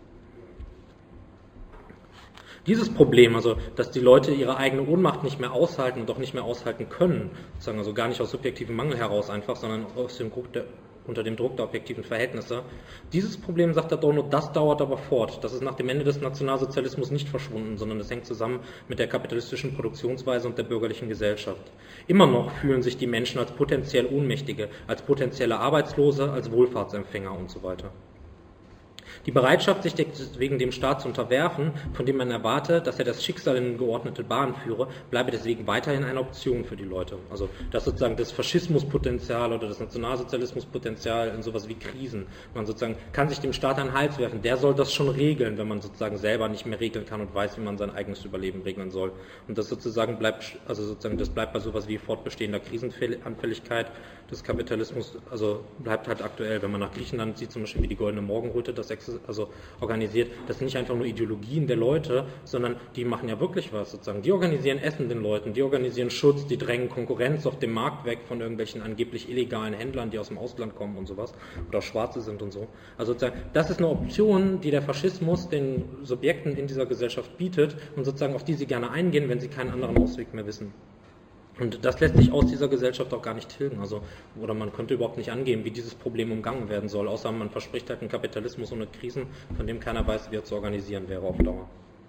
Dieses Problem, also dass die Leute ihre eigene Ohnmacht nicht mehr aushalten und auch nicht mehr aushalten können, sozusagen, also gar nicht aus subjektivem Mangel heraus einfach, sondern aus dem Druck der unter dem Druck der objektiven Verhältnisse. Dieses Problem, sagt Adorno, das dauert aber fort. Das ist nach dem Ende des Nationalsozialismus nicht verschwunden, sondern es hängt zusammen mit der kapitalistischen Produktionsweise und der bürgerlichen Gesellschaft. Immer noch fühlen sich die Menschen als potenziell Ohnmächtige, als potenzielle Arbeitslose, als Wohlfahrtsempfänger und so weiter. Die Bereitschaft, sich deswegen dem Staat zu unterwerfen, von dem man erwarte, dass er das Schicksal in geordnete Bahnen führe, bleibe deswegen weiterhin eine Option für die Leute. Also das sozusagen das Faschismuspotenzial oder das Nationalsozialismuspotenzial in sowas wie Krisen. Man sozusagen kann sich dem Staat an den Hals werfen, der soll das schon regeln, wenn man sozusagen selber nicht mehr regeln kann und weiß, wie man sein eigenes Überleben regeln soll. Und das sozusagen bleibt, also sozusagen das bleibt bei sowas wie fortbestehender Krisenanfälligkeit des Kapitalismus, also bleibt halt aktuell, wenn man nach Griechenland sieht, zum Beispiel wie die Goldene Morgenröte das also organisiert, das sind nicht einfach nur Ideologien der Leute, sondern die machen ja wirklich was sozusagen. Die organisieren Essen den Leuten, die organisieren Schutz, die drängen Konkurrenz auf dem Markt weg von irgendwelchen angeblich illegalen Händlern, die aus dem Ausland kommen und sowas, oder Schwarze sind und so. Also sozusagen, das ist eine Option, die der Faschismus den Subjekten in dieser Gesellschaft bietet und sozusagen auf die sie gerne eingehen, wenn sie keinen anderen Ausweg mehr wissen. Und das lässt sich aus dieser Gesellschaft auch gar nicht tilgen. Also, oder man könnte überhaupt nicht angehen, wie dieses Problem umgangen werden soll, außer man verspricht halt einen Kapitalismus ohne Krisen, von dem keiner weiß, wie er zu organisieren wäre auf Dauer.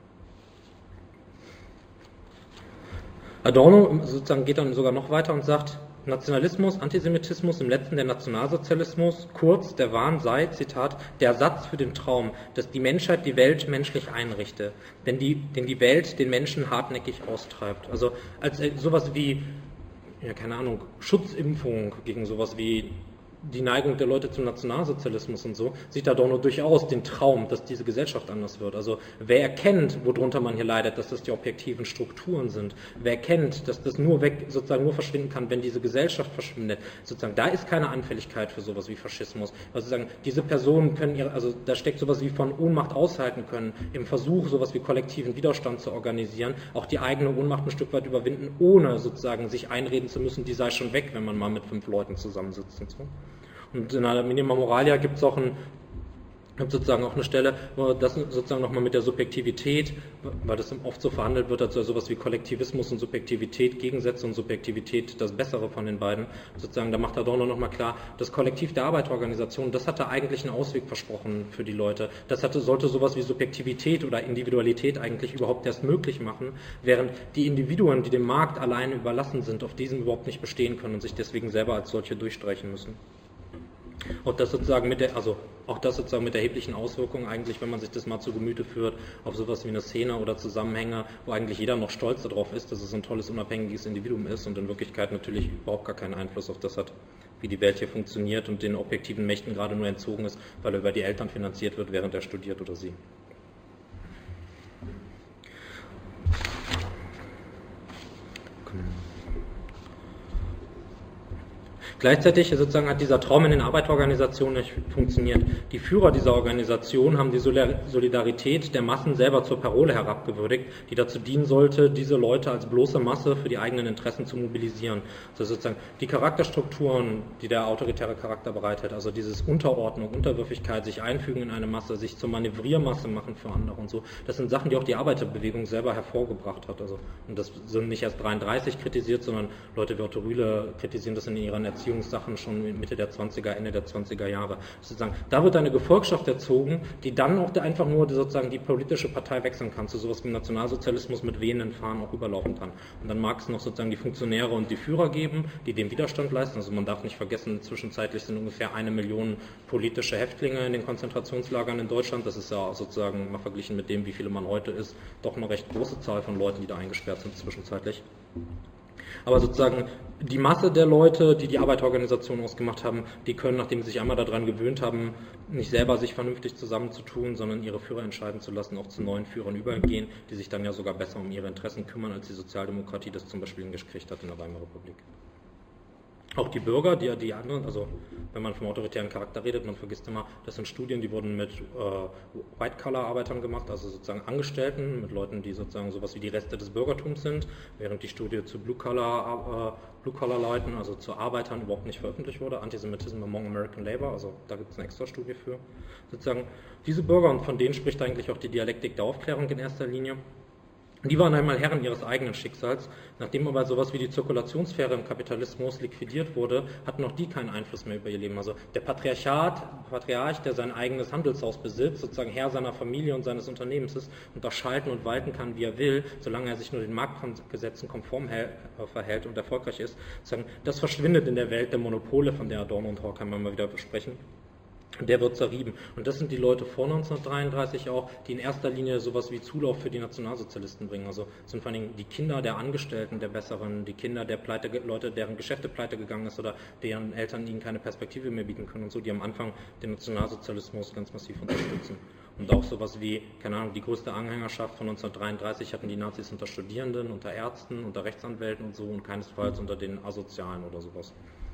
Adorno sozusagen geht dann sogar noch weiter und sagt, Nationalismus, Antisemitismus, im letzten der Nationalsozialismus, kurz, der Wahn sei, Zitat, der Ersatz für den Traum, dass die Menschheit die Welt menschlich einrichte, denn die, denn die Welt den Menschen hartnäckig austreibt. Also als sowas wie, ja keine Ahnung, Schutzimpfung gegen sowas wie die Neigung der Leute zum Nationalsozialismus und so, sieht Adorno durchaus den Traum, dass diese Gesellschaft anders wird. Also wer erkennt, worunter man hier leidet, dass das die objektiven Strukturen sind, wer erkennt, dass das nur weg, sozusagen nur verschwinden kann, wenn diese Gesellschaft verschwindet, sozusagen, da ist keine Anfälligkeit für sowas wie Faschismus. Also sozusagen, diese Personen können ihre, also da steckt sowas wie von Ohnmacht aushalten können, im Versuch, sowas wie kollektiven Widerstand zu organisieren, auch die eigene Ohnmacht ein Stück weit überwinden, ohne sozusagen sich einreden zu müssen, die sei schon weg, wenn man mal mit fünf Leuten zusammensitzt und so. Und in der Minima Moralia gibt es auch ein, gibt sozusagen auch eine Stelle, wo das sozusagen nochmal mit der Subjektivität, weil das oft so verhandelt wird, als sowas wie Kollektivismus und Subjektivität, Gegensätze und Subjektivität, das Bessere von den beiden. Sozusagen, da macht Adorno nochmal klar, das Kollektiv der Arbeiterorganisation, das hatte eigentlich einen Ausweg versprochen für die Leute. Das hatte, sollte sowas wie Subjektivität oder Individualität eigentlich überhaupt erst möglich machen, während die Individuen, die dem Markt alleine überlassen sind, auf diesem überhaupt nicht bestehen können und sich deswegen selber als solche durchstreichen müssen. Und das sozusagen mit der, also auch das sozusagen mit erheblichen Auswirkungen eigentlich, wenn man sich das mal zu Gemüte führt, auf sowas wie eine Szene oder Zusammenhänge, wo eigentlich jeder noch stolz darauf ist, dass es ein tolles, unabhängiges Individuum ist und in Wirklichkeit natürlich überhaupt gar keinen Einfluss auf das hat, wie die Welt hier funktioniert und den objektiven Mächten gerade nur entzogen ist, weil er über die Eltern finanziert wird, während er studiert oder sie. Gleichzeitig sozusagen hat dieser Traum in den Arbeiterorganisationen nicht funktioniert. Die Führer dieser Organisation haben die Solidarität der Massen selber zur Parole herabgewürdigt, die dazu dienen sollte, diese Leute als bloße Masse für die eigenen Interessen zu mobilisieren. Also sozusagen die Charakterstrukturen, die der autoritäre Charakter bereithält, also dieses Unterordnung, Unterwürfigkeit, sich einfügen in eine Masse, sich zur Manövriermasse machen für andere und so, das sind Sachen, die auch die Arbeiterbewegung selber hervorgebracht hat. Also, und das sind nicht erst dreiunddreißig kritisiert, sondern Leute wie Otto Rühle kritisieren das in ihren Erziehungssachen schon Mitte der zwanziger, Ende der zwanziger Jahre. Sozusagen, da wird eine Gefolgschaft erzogen, die dann auch einfach nur sozusagen die politische Partei wechseln kann, zu sowas wie Nationalsozialismus mit wehenden Fahnen auch überlaufen kann. Und dann mag es noch sozusagen die Funktionäre und die Führer geben, die dem Widerstand leisten. Also man darf nicht vergessen, zwischenzeitlich sind ungefähr eine Million politische Häftlinge in den Konzentrationslagern in Deutschland. Das ist ja sozusagen mal verglichen mit dem, wie viele man heute ist, doch eine recht große Zahl von Leuten, die da eingesperrt sind zwischenzeitlich. Aber sozusagen die Masse der Leute, die die Arbeiterorganisation ausgemacht haben, die können, nachdem sie sich einmal daran gewöhnt haben, nicht selber sich vernünftig zusammenzutun, sondern ihre Führer entscheiden zu lassen, auch zu neuen Führern übergehen, die sich dann ja sogar besser um ihre Interessen kümmern, als die Sozialdemokratie das zum Beispiel hingekriegt hat in der Weimarer Republik. Auch die Bürger, die, die anderen, also wenn man vom autoritären Charakter redet, man vergisst immer, das sind Studien, die wurden mit äh, White-Collar-Arbeitern gemacht, also sozusagen Angestellten, mit Leuten, die sozusagen sowas wie die Reste des Bürgertums sind, während die Studie zu Blue-Collar, äh, Blue-Collar-Leuten, also zu Arbeitern, überhaupt nicht veröffentlicht wurde, Antisemitism among American Labor, also da gibt es eine extra Studie für. Sozusagen diese Bürger, und von denen spricht eigentlich auch die Dialektik der Aufklärung in erster Linie, die waren einmal Herren ihres eigenen Schicksals. Nachdem aber sowas wie die Zirkulationssphäre im Kapitalismus liquidiert wurde, hatten auch die keinen Einfluss mehr über ihr Leben. Also der Patriarchat, Patriarch, der sein eigenes Handelshaus besitzt, sozusagen Herr seiner Familie und seines Unternehmens ist und da schalten und walten kann, wie er will, solange er sich nur den Marktgesetzen konform verhält und erfolgreich ist, sozusagen, das verschwindet in der Welt der Monopole, von der Adorno und Horkheimer mal wieder besprechen. Der wird zerrieben. Und das sind die Leute vor neunzehnhundertdreiunddreißig auch, die in erster Linie sowas wie Zulauf für die Nationalsozialisten bringen. Also sind vor allem die Kinder der Angestellten der Besseren, die Kinder der Pleite, Leute, deren Geschäfte pleite gegangen ist oder deren Eltern ihnen keine Perspektive mehr bieten können und so, die am Anfang den Nationalsozialismus ganz massiv unterstützen. Und auch sowas wie, keine Ahnung, die größte Anhängerschaft von neunzehnhundertdreiunddreißig hatten die Nazis unter Studierenden, unter Ärzten, unter Rechtsanwälten und so und keinesfalls unter den Asozialen oder sowas.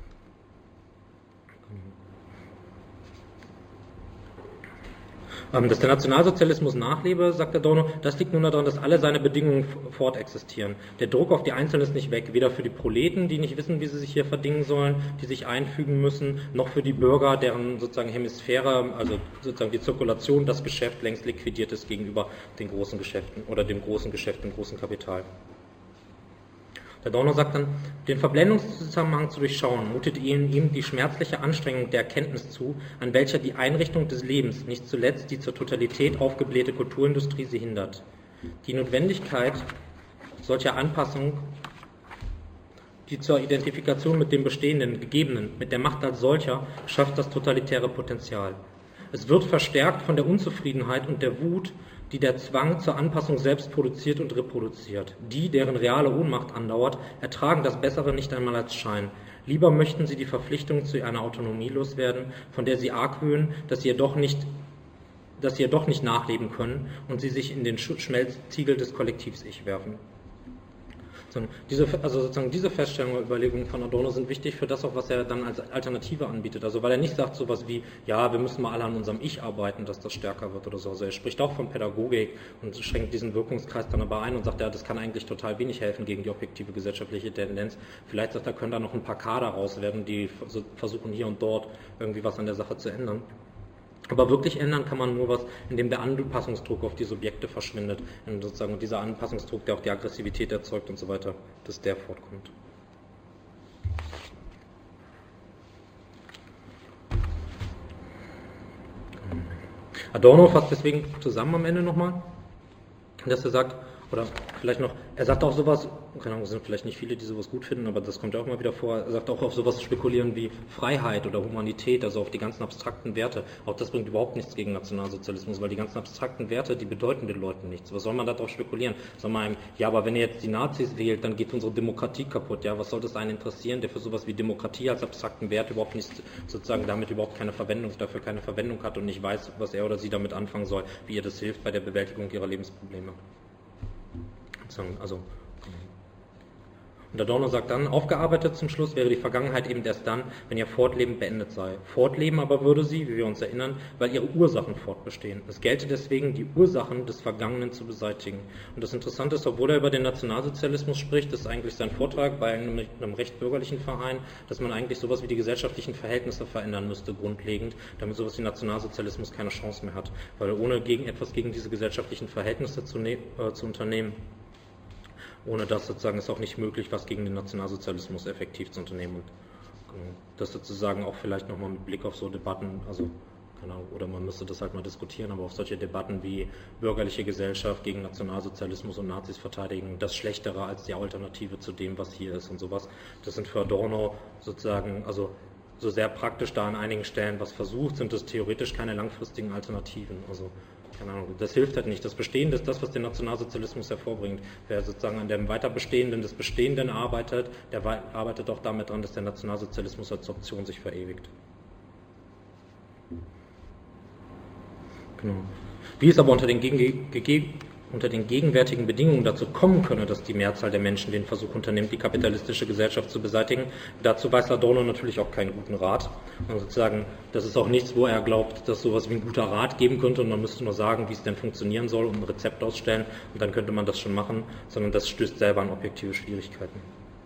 Dass der Nationalsozialismus nachlebe, sagt Adorno, das liegt nur daran, dass alle seine Bedingungen fortexistieren. Der Druck auf die Einzelnen ist nicht weg, weder für die Proleten, die nicht wissen, wie sie sich hier verdingen sollen, die sich einfügen müssen, noch für die Bürger, deren sozusagen Hemisphäre, also sozusagen die Zirkulation, das Geschäft längst liquidiert ist gegenüber den großen Geschäften oder dem großen Geschäft, dem großen Kapital. Der Adorno sagt dann, den Verblendungszusammenhang zu durchschauen, mutet ihm die schmerzliche Anstrengung der Erkenntnis zu, an welcher die Einrichtung des Lebens, nicht zuletzt die zur Totalität aufgeblähte Kulturindustrie sie hindert. Die Notwendigkeit solcher Anpassung, die zur Identifikation mit dem Bestehenden, Gegebenen, mit der Macht als solcher, schafft das totalitäre Potenzial. Es wird verstärkt von der Unzufriedenheit und der Wut, die der Zwang zur Anpassung selbst produziert und reproduziert. Die, deren reale Ohnmacht andauert, ertragen das Bessere nicht einmal als Schein. Lieber möchten sie die Verpflichtung zu einer Autonomie loswerden, von der sie argwöhnen, dass sie jedoch nicht, dass sie jedoch nicht nachleben können und sie sich in den Schmelztiegel des Kollektivs-Ich werfen. Diese, also sozusagen diese Feststellungen und Überlegungen von Adorno sind wichtig für das auch, was er dann als Alternative anbietet. Also weil er nicht sagt sowas wie, ja, wir müssen mal alle an unserem Ich arbeiten, dass das stärker wird oder so. Also er spricht auch von Pädagogik und schränkt diesen Wirkungskreis dann aber ein und sagt, ja, das kann eigentlich total wenig helfen gegen die objektive gesellschaftliche Tendenz. Vielleicht sagt er, können da noch ein paar Kader raus werden, die versuchen hier und dort irgendwie was an der Sache zu ändern. Aber wirklich ändern kann man nur was, indem der Anpassungsdruck auf die Subjekte verschwindet. Und sozusagen dieser Anpassungsdruck, der auch die Aggressivität erzeugt und so weiter, dass der fortkommt. Adorno fasst deswegen zusammen am Ende nochmal, dass er sagt, oder vielleicht noch, er sagt auch sowas, keine Ahnung, es sind vielleicht nicht viele, die sowas gut finden, aber das kommt ja auch mal wieder vor, er sagt auch auf sowas spekulieren wie Freiheit oder Humanität, also auf die ganzen abstrakten Werte. Auch das bringt überhaupt nichts gegen Nationalsozialismus, weil die ganzen abstrakten Werte, die bedeuten den Leuten nichts. Was soll man darauf spekulieren? Soll man einem, ja, aber wenn ihr jetzt die Nazis wählt, dann geht unsere Demokratie kaputt. Ja, was soll das einen interessieren, der für sowas wie Demokratie als abstrakten Wert überhaupt nicht, sozusagen damit überhaupt keine Verwendung, dafür keine Verwendung hat und nicht weiß, was er oder sie damit anfangen soll, wie ihr das hilft bei der Bewältigung ihrer Lebensprobleme. Also, Und Adorno sagt dann, aufgearbeitet zum Schluss wäre die Vergangenheit eben erst dann, wenn ihr Fortleben beendet sei. Fortleben aber würde sie, wie wir uns erinnern, weil ihre Ursachen fortbestehen. Es gelte deswegen, die Ursachen des Vergangenen zu beseitigen. Und das Interessante ist, obwohl er über den Nationalsozialismus spricht, ist eigentlich sein Vortrag bei einem, einem recht bürgerlichen Verein, dass man eigentlich sowas wie die gesellschaftlichen Verhältnisse verändern müsste, grundlegend, damit sowas wie Nationalsozialismus keine Chance mehr hat. Weil ohne gegen, etwas gegen diese gesellschaftlichen Verhältnisse zu, ne, äh, zu unternehmen, ohne das sozusagen ist auch nicht möglich, was gegen den Nationalsozialismus effektiv zu unternehmen. Und das sozusagen auch vielleicht nochmal mit Blick auf so Debatten, also genau, oder man müsste das halt mal diskutieren, aber auf solche Debatten wie bürgerliche Gesellschaft gegen Nationalsozialismus und Nazis verteidigen, das Schlechtere als die Alternative zu dem, was hier ist und sowas. Das sind für Adorno sozusagen, also so sehr praktisch da an einigen Stellen was versucht, sind das theoretisch keine langfristigen Alternativen. Also keine Ahnung, das hilft halt nicht. Das Bestehende ist das, was den Nationalsozialismus hervorbringt. Wer sozusagen an dem Weiterbestehenden des Bestehenden arbeitet, der arbeitet auch damit dran, dass der Nationalsozialismus als Option sich verewigt. Genau. Wie es aber unter den, gegen, unter den gegenwärtigen Bedingungen dazu kommen könne, dass die Mehrzahl der Menschen den Versuch unternimmt, die kapitalistische Gesellschaft zu beseitigen, dazu weiß Adorno natürlich auch keinen guten Rat. Und sozusagen, das ist auch nichts, wo er glaubt, dass sowas wie ein guter Rat geben könnte und man müsste nur sagen, wie es denn funktionieren soll und ein Rezept ausstellen und dann könnte man das schon machen, sondern das stößt selber an objektive Schwierigkeiten.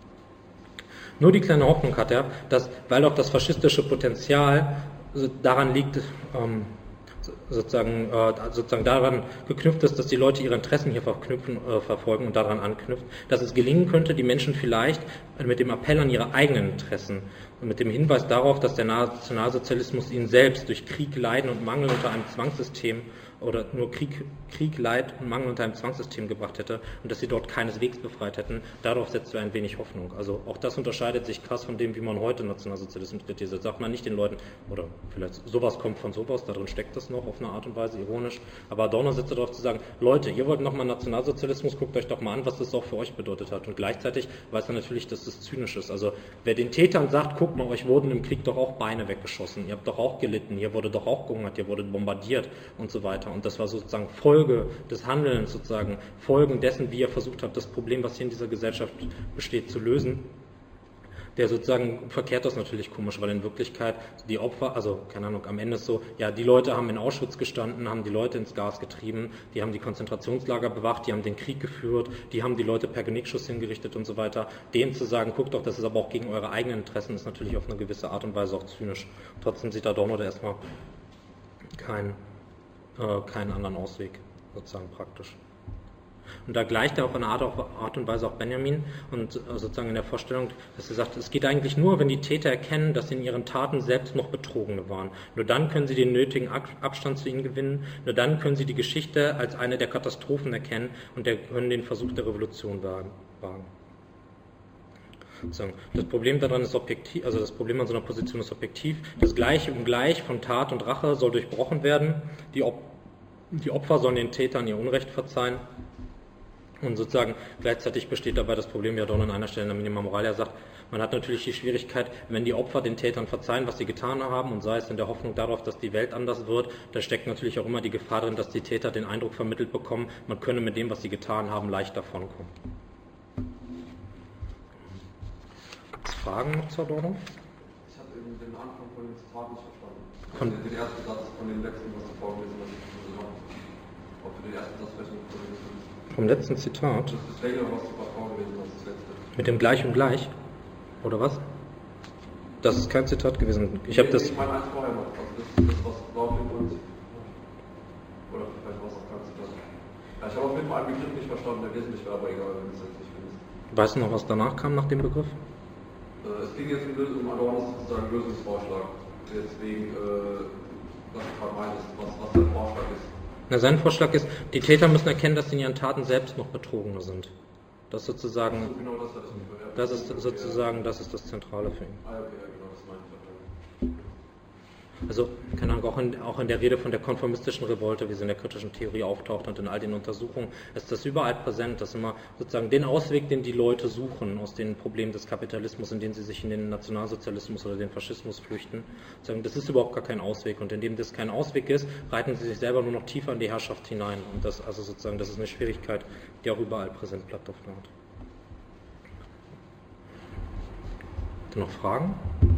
Nur die kleine Hoffnung hat er, dass, weil auch das faschistische Potenzial daran liegt, ähm, sozusagen, äh, sozusagen daran geknüpft ist, dass die Leute ihre Interessen hier verknüpfen, äh, verfolgen und daran anknüpft, dass es gelingen könnte, die Menschen vielleicht mit dem Appell an ihre eigenen Interessen und mit dem Hinweis darauf, dass der Nationalsozialismus ihnen selbst durch Krieg, Leiden und Mangel unter einem Zwangssystem oder nur Krieg, Krieg, Leid und Mangel unter einem Zwangssystem gebracht hätte und dass sie dort keineswegs befreit hätten. Darauf setzt er ein wenig Hoffnung. Also auch das unterscheidet sich krass von dem, wie man heute Nationalsozialismus kritisiert. Sagt man nicht den Leuten, oder vielleicht sowas kommt von sowas, darin steckt das noch auf eine Art und Weise, ironisch, aber Adorno setzt darauf zu sagen, Leute, ihr wollt nochmal Nationalsozialismus, guckt euch doch mal an, was das auch für euch bedeutet hat. Und gleichzeitig weiß er natürlich, dass das zynisch ist. Also wer den Tätern sagt, guckt mal, euch wurden im Krieg doch auch Beine weggeschossen, ihr habt doch auch gelitten, hier wurde doch auch gehungert, hier wurde bombardiert und so weiter. Und das war sozusagen Folge des Handelns, sozusagen Folgen dessen, wie ihr versucht habt, das Problem, was hier in dieser Gesellschaft besteht, zu lösen. Der sozusagen verkehrt das natürlich komisch, weil in Wirklichkeit die Opfer, also keine Ahnung, am Ende ist so, ja, die Leute haben in Auschwitz gestanden, haben die Leute ins Gas getrieben, die haben die Konzentrationslager bewacht, die haben den Krieg geführt, die haben die Leute per Genickschuss hingerichtet und so weiter. Denen zu sagen, guckt doch, das ist aber auch gegen eure eigenen Interessen, ist natürlich auf eine gewisse Art und Weise auch zynisch. Trotzdem sieht Adorno da erstmal kein keinen anderen Ausweg, sozusagen praktisch. Und da gleicht er auf eine Art, auf Art und Weise auch Benjamin und sozusagen in der Vorstellung, dass er sagt, es geht eigentlich nur, wenn die Täter erkennen, dass sie in ihren Taten selbst noch Betrogene waren. Nur dann können sie den nötigen Abstand zu ihnen gewinnen, nur dann können sie die Geschichte als eine der Katastrophen erkennen und können den Versuch der Revolution wagen. Das Problem daran ist objektiv, also das Problem an so einer Position ist objektiv. Das Gleiche um Gleich von Tat und Rache soll durchbrochen werden. Die, Op die Opfer sollen den Tätern ihr Unrecht verzeihen. Und sozusagen gleichzeitig besteht dabei das Problem, wie Adorno an einer Stelle in der Minima Moralia sagt, man hat natürlich die Schwierigkeit, wenn die Opfer den Tätern verzeihen, was sie getan haben, und sei es in der Hoffnung darauf, dass die Welt anders wird, da steckt natürlich auch immer die Gefahr drin, dass die Täter den Eindruck vermittelt bekommen, man könne mit dem, was sie getan haben, leicht davonkommen. Fragen noch zu Adorno? Ich habe den Anfang von dem Zitat nicht verstanden. Von den, den ersten Satz von dem letzten, was du vorgelesen hast. Ob du den ersten Satz vielleicht noch vorgelesen hast. Vom letzten Zitat? Das ist länger, was du gerade vorgelesen hast, das letzte. Mit dem Gleich und Gleich? Oder was? Das ist kein Zitat gewesen. Ich habe das. Ich meine eins vorher noch. Also das ist das, was Laufin und. Oder vielleicht war es auch kein Zitat. Ja, ich habe auf jeden Fall einen Begriff nicht verstanden, der wesentlich war, aber egal, wenn es jetzt nicht ist. Weißt du noch, was danach kam nach dem Begriff? Es ging jetzt um Adornos sozusagen Lösungsvorschlag, deswegen, äh, was du gerade meinst, was, was der Vorschlag ist. Na, sein Vorschlag ist, die Täter müssen erkennen, dass sie in ihren Taten selbst noch Betrogene sind. Das sozusagen, also genau das, das, das ist sozusagen, das ist das Zentrale für ihn. Ah, okay, ja, genau, das meine ich. Also, keine Ahnung, auch in, auch in der Rede von der konformistischen Revolte, wie sie in der kritischen Theorie auftaucht und in all den Untersuchungen, ist das überall präsent, dass immer sozusagen den Ausweg, den die Leute suchen aus den Problemen des Kapitalismus, in denen sie sich in den Nationalsozialismus oder den Faschismus flüchten, sagen, das ist überhaupt gar kein Ausweg, und indem das kein Ausweg ist, reiten sie sich selber nur noch tiefer in die Herrschaft hinein, und das, also sozusagen, das ist eine Schwierigkeit, die auch überall präsent bleibt auf eine Art. Noch Fragen?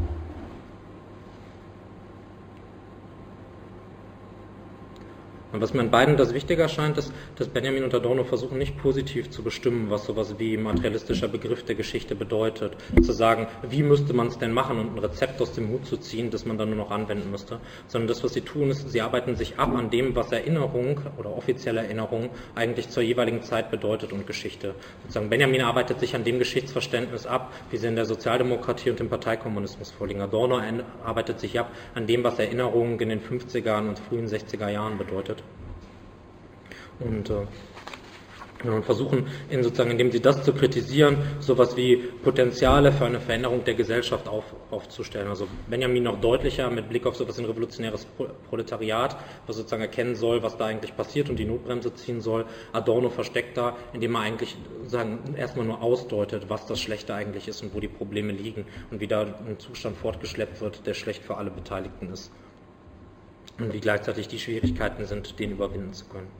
Und was mir an beiden das Wichtige erscheint, ist, dass Benjamin und Adorno versuchen, nicht positiv zu bestimmen, was sowas wie materialistischer Begriff der Geschichte bedeutet. Zu sagen, wie müsste man es denn machen und ein Rezept aus dem Hut zu ziehen, das man dann nur noch anwenden müsste. Sondern das, was sie tun, ist, sie arbeiten sich ab an dem, was Erinnerung oder offizielle Erinnerung eigentlich zur jeweiligen Zeit bedeutet und Geschichte. Sozusagen Benjamin arbeitet sich an dem Geschichtsverständnis ab, wie sie in der Sozialdemokratie und dem Parteikommunismus vorliegen. Adorno arbeitet sich ab an dem, was Erinnerung in den fünfzigern und frühen sechziger Jahren bedeutet. Und äh, versuchen, in sozusagen, indem sie das zu kritisieren, sowas wie Potenziale für eine Veränderung der Gesellschaft auf, aufzustellen. Also Benjamin noch deutlicher mit Blick auf sowas wie ein revolutionäres Proletariat, was sozusagen erkennen soll, was da eigentlich passiert und die Notbremse ziehen soll. Adorno versteckt da, indem er eigentlich sagen, erstmal nur ausdeutet, was das Schlechte eigentlich ist und wo die Probleme liegen und wie da ein Zustand fortgeschleppt wird, der schlecht für alle Beteiligten ist. Und wie gleichzeitig die Schwierigkeiten sind, den überwinden zu können.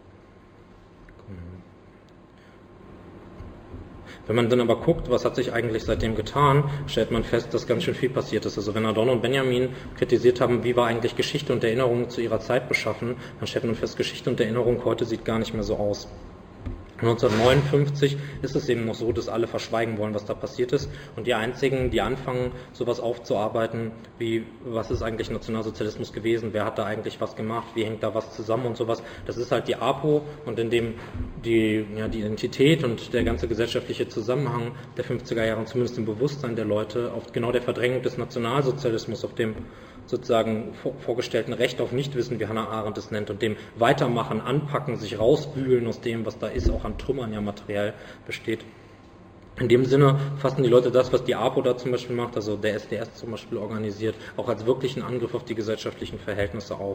Wenn man dann aber guckt, was hat sich eigentlich seitdem getan, stellt man fest, dass ganz schön viel passiert ist. Also wenn Adorno und Benjamin kritisiert haben, wie war eigentlich Geschichte und Erinnerung zu ihrer Zeit beschaffen, dann stellt man fest, Geschichte und Erinnerung heute sieht gar nicht mehr so aus. neunzehnhundertneunundfünfzig ist es eben noch so, dass alle verschweigen wollen, was da passiert ist. Und die einzigen, die anfangen, sowas aufzuarbeiten, wie, was ist eigentlich Nationalsozialismus gewesen, wer hat da eigentlich was gemacht, wie hängt da was zusammen und sowas, das ist halt die APO, und in dem die, ja, die Identität und der ganze gesellschaftliche Zusammenhang der fünfziger Jahre, zumindest im Bewusstsein der Leute, auf genau der Verdrängung des Nationalsozialismus, auf dem sozusagen vorgestellten Recht auf Nichtwissen, wie Hannah Arendt es nennt, und dem Weitermachen, Anpacken, sich rausbühlen aus dem, was da ist, auch an Trümmern ja materiell besteht. In dem Sinne fassen die Leute das, was die APO da zum Beispiel macht, also der S D S zum Beispiel organisiert, auch als wirklichen Angriff auf die gesellschaftlichen Verhältnisse auf.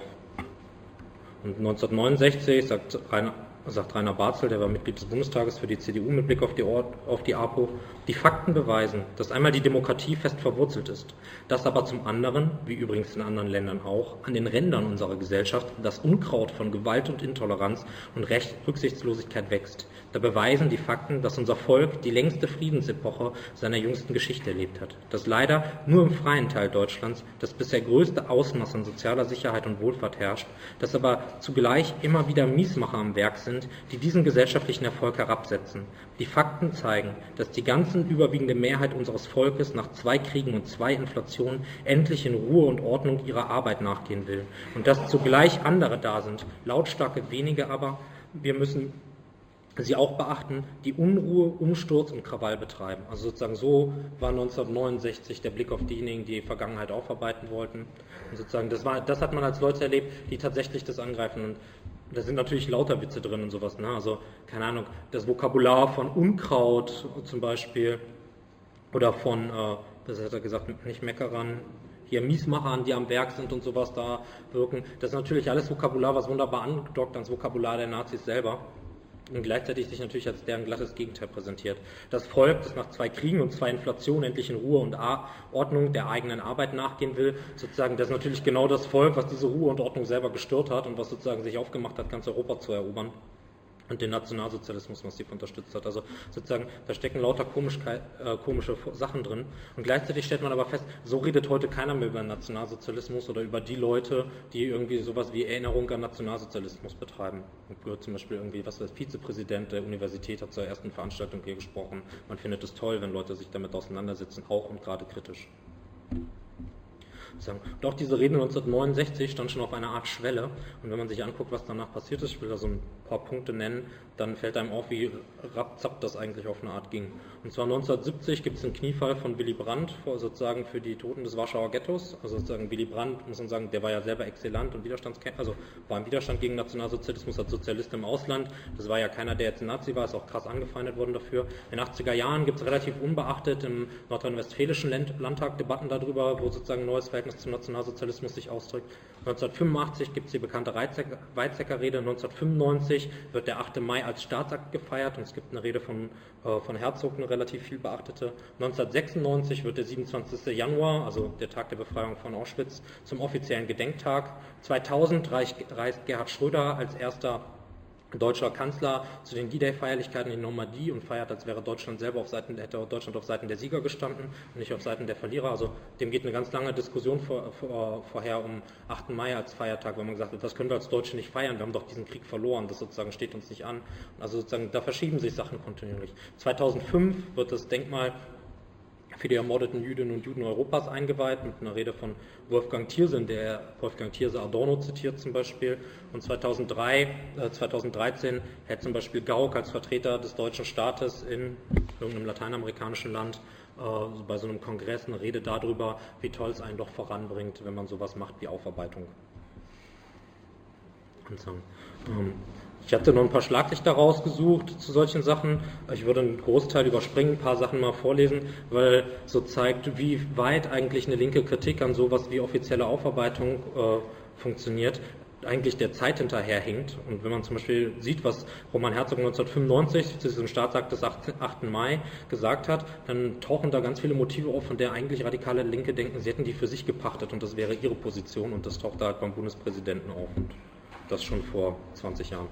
Und neunzehnhundertneunundsechzig sagt Rainer, sagt Rainer Barzel, der war Mitglied des Bundestages für die C D U mit Blick auf die, Ort, auf die APO, die Fakten beweisen, dass einmal die Demokratie fest verwurzelt ist, dass aber zum anderen, wie übrigens in anderen Ländern auch, an den Rändern unserer Gesellschaft das Unkraut von Gewalt und Intoleranz und Recht, Rücksichtslosigkeit wächst. Da beweisen die Fakten, dass unser Volk die längste Friedensepoche seiner jüngsten Geschichte erlebt hat, dass leider nur im freien Teil Deutschlands das bisher größte Ausmaß an sozialer Sicherheit und Wohlfahrt herrscht, dass aber zugleich immer wieder Miesmacher am Werk sind, die diesen gesellschaftlichen Erfolg herabsetzen. Die Fakten zeigen, dass die ganze überwiegende Mehrheit unseres Volkes nach zwei Kriegen und zwei Inflationen endlich in Ruhe und Ordnung ihrer Arbeit nachgehen will. Und dass zugleich andere da sind, lautstarke wenige aber, wir müssen sie auch beachten, die Unruhe, Umsturz und Krawall betreiben. Also sozusagen so war neunzehnhundertneunundsechzig der Blick auf diejenigen, die die Vergangenheit aufarbeiten wollten. Und sozusagen das war, das hat man als Leute erlebt, die tatsächlich das angreifen. Und da sind natürlich lauter Witze drin und sowas, ne? Also, keine Ahnung, das Vokabular von Unkraut zum Beispiel oder von, äh, was hat er gesagt, nicht Meckerern, hier Miesmachern, die am Werk sind und sowas da wirken. Das ist natürlich alles Vokabular, was wunderbar andockt ans Vokabular der Nazis selber. Und gleichzeitig sich natürlich als deren glattes Gegenteil präsentiert. Das Volk, das nach zwei Kriegen und zwei Inflationen endlich in Ruhe und Ordnung der eigenen Arbeit nachgehen will, sozusagen, das ist natürlich genau das Volk, was diese Ruhe und Ordnung selber gestört hat und was sozusagen sich aufgemacht hat, ganz Europa zu erobern. Und den Nationalsozialismus massiv unterstützt hat. Also sozusagen, da stecken lauter Komischkeit, äh, komische Sachen drin. Und gleichzeitig stellt man aber fest, so redet heute keiner mehr über den Nationalsozialismus oder über die Leute, die irgendwie sowas wie Erinnerung an Nationalsozialismus betreiben. Und zum Beispiel irgendwie, was der Vizepräsident der Universität hat zur ersten Veranstaltung hier gesprochen. Man findet es toll, wenn Leute sich damit auseinandersetzen, auch und gerade kritisch. Und auch diese Rede neunzehnhundertneunundsechzig stand schon auf einer Art Schwelle, und wenn man sich anguckt, was danach passiert ist, ich will da so ein paar Punkte nennen, dann fällt einem auf, wie rapzapp das eigentlich auf eine Art ging. Und zwar neunzehnhundertsiebzig gibt es einen Kniefall von Willy Brandt vor, sozusagen für die Toten des Warschauer Ghettos. Also sozusagen Willy Brandt, muss man sagen, der war ja selber Exilant und Widerstandskämpfer, also war im Widerstand gegen Nationalsozialismus als Sozialist im Ausland. Das war ja keiner, der jetzt ein Nazi war, ist auch krass angefeindet worden dafür. In den achtziger Jahren gibt es relativ unbeachtet im nordrhein-westfälischen Landtag Debatten darüber, wo sozusagen ein neues Verhältnis zum Nationalsozialismus sich ausdrückt. neunzehnhundertfünfundachtzig gibt es die bekannte Weizsäcker-Rede, neunzehnhundertfünfundneunzig wird der achte Mai als Staatsakt gefeiert, und es gibt eine Rede von, äh, von Herzog, eine relativ viel beachtete. neunzehnhundertsechsundneunzig wird der siebenundzwanzigste Januar, also der Tag der Befreiung von Auschwitz, zum offiziellen Gedenktag. zweitausend reist Gerhard Schröder als erster deutscher Kanzler zu den D-Day-Feierlichkeiten in Normandie und feiert, als wäre Deutschland selber auf Seiten, hätte Deutschland auf Seiten der Sieger gestanden und nicht auf Seiten der Verlierer. Also dem geht eine ganz lange Diskussion vor, vor, vorher um achten Mai als Feiertag, wenn man gesagt hat, das können wir als Deutsche nicht feiern, wir haben doch diesen Krieg verloren, das sozusagen steht uns nicht an. Also sozusagen, da verschieben sich Sachen kontinuierlich. zweitausendfünf wird das Denkmal für die ermordeten Jüdinnen und Juden Europas eingeweiht, mit einer Rede von Wolfgang Thierse, in der Wolfgang Thierse Adorno zitiert zum Beispiel. Und zweitausenddrei, äh, zweitausenddreizehn hält zum Beispiel Gauck als Vertreter des deutschen Staates in irgendeinem lateinamerikanischen Land äh, bei so einem Kongress eine Rede darüber, wie toll es einen doch voranbringt, wenn man sowas macht wie Aufarbeitung. Und so, ähm, Ich hatte noch ein paar Schlaglichter rausgesucht zu solchen Sachen. Ich würde einen Großteil überspringen, ein paar Sachen mal vorlesen, weil so zeigt, wie weit eigentlich eine linke Kritik an sowas wie offizielle Aufarbeitung äh, funktioniert, eigentlich der Zeit hinterherhinkt. Und wenn man zum Beispiel sieht, was Roman Herzog neunzehnhundertfünfundneunzig zu diesem Staatsakt des achten Mai gesagt hat, dann tauchen da ganz viele Motive auf, von der eigentlich radikale Linke denken, sie hätten die für sich gepachtet und das wäre ihre Position, und das taucht da halt beim Bundespräsidenten auf, und das schon vor zwanzig Jahren.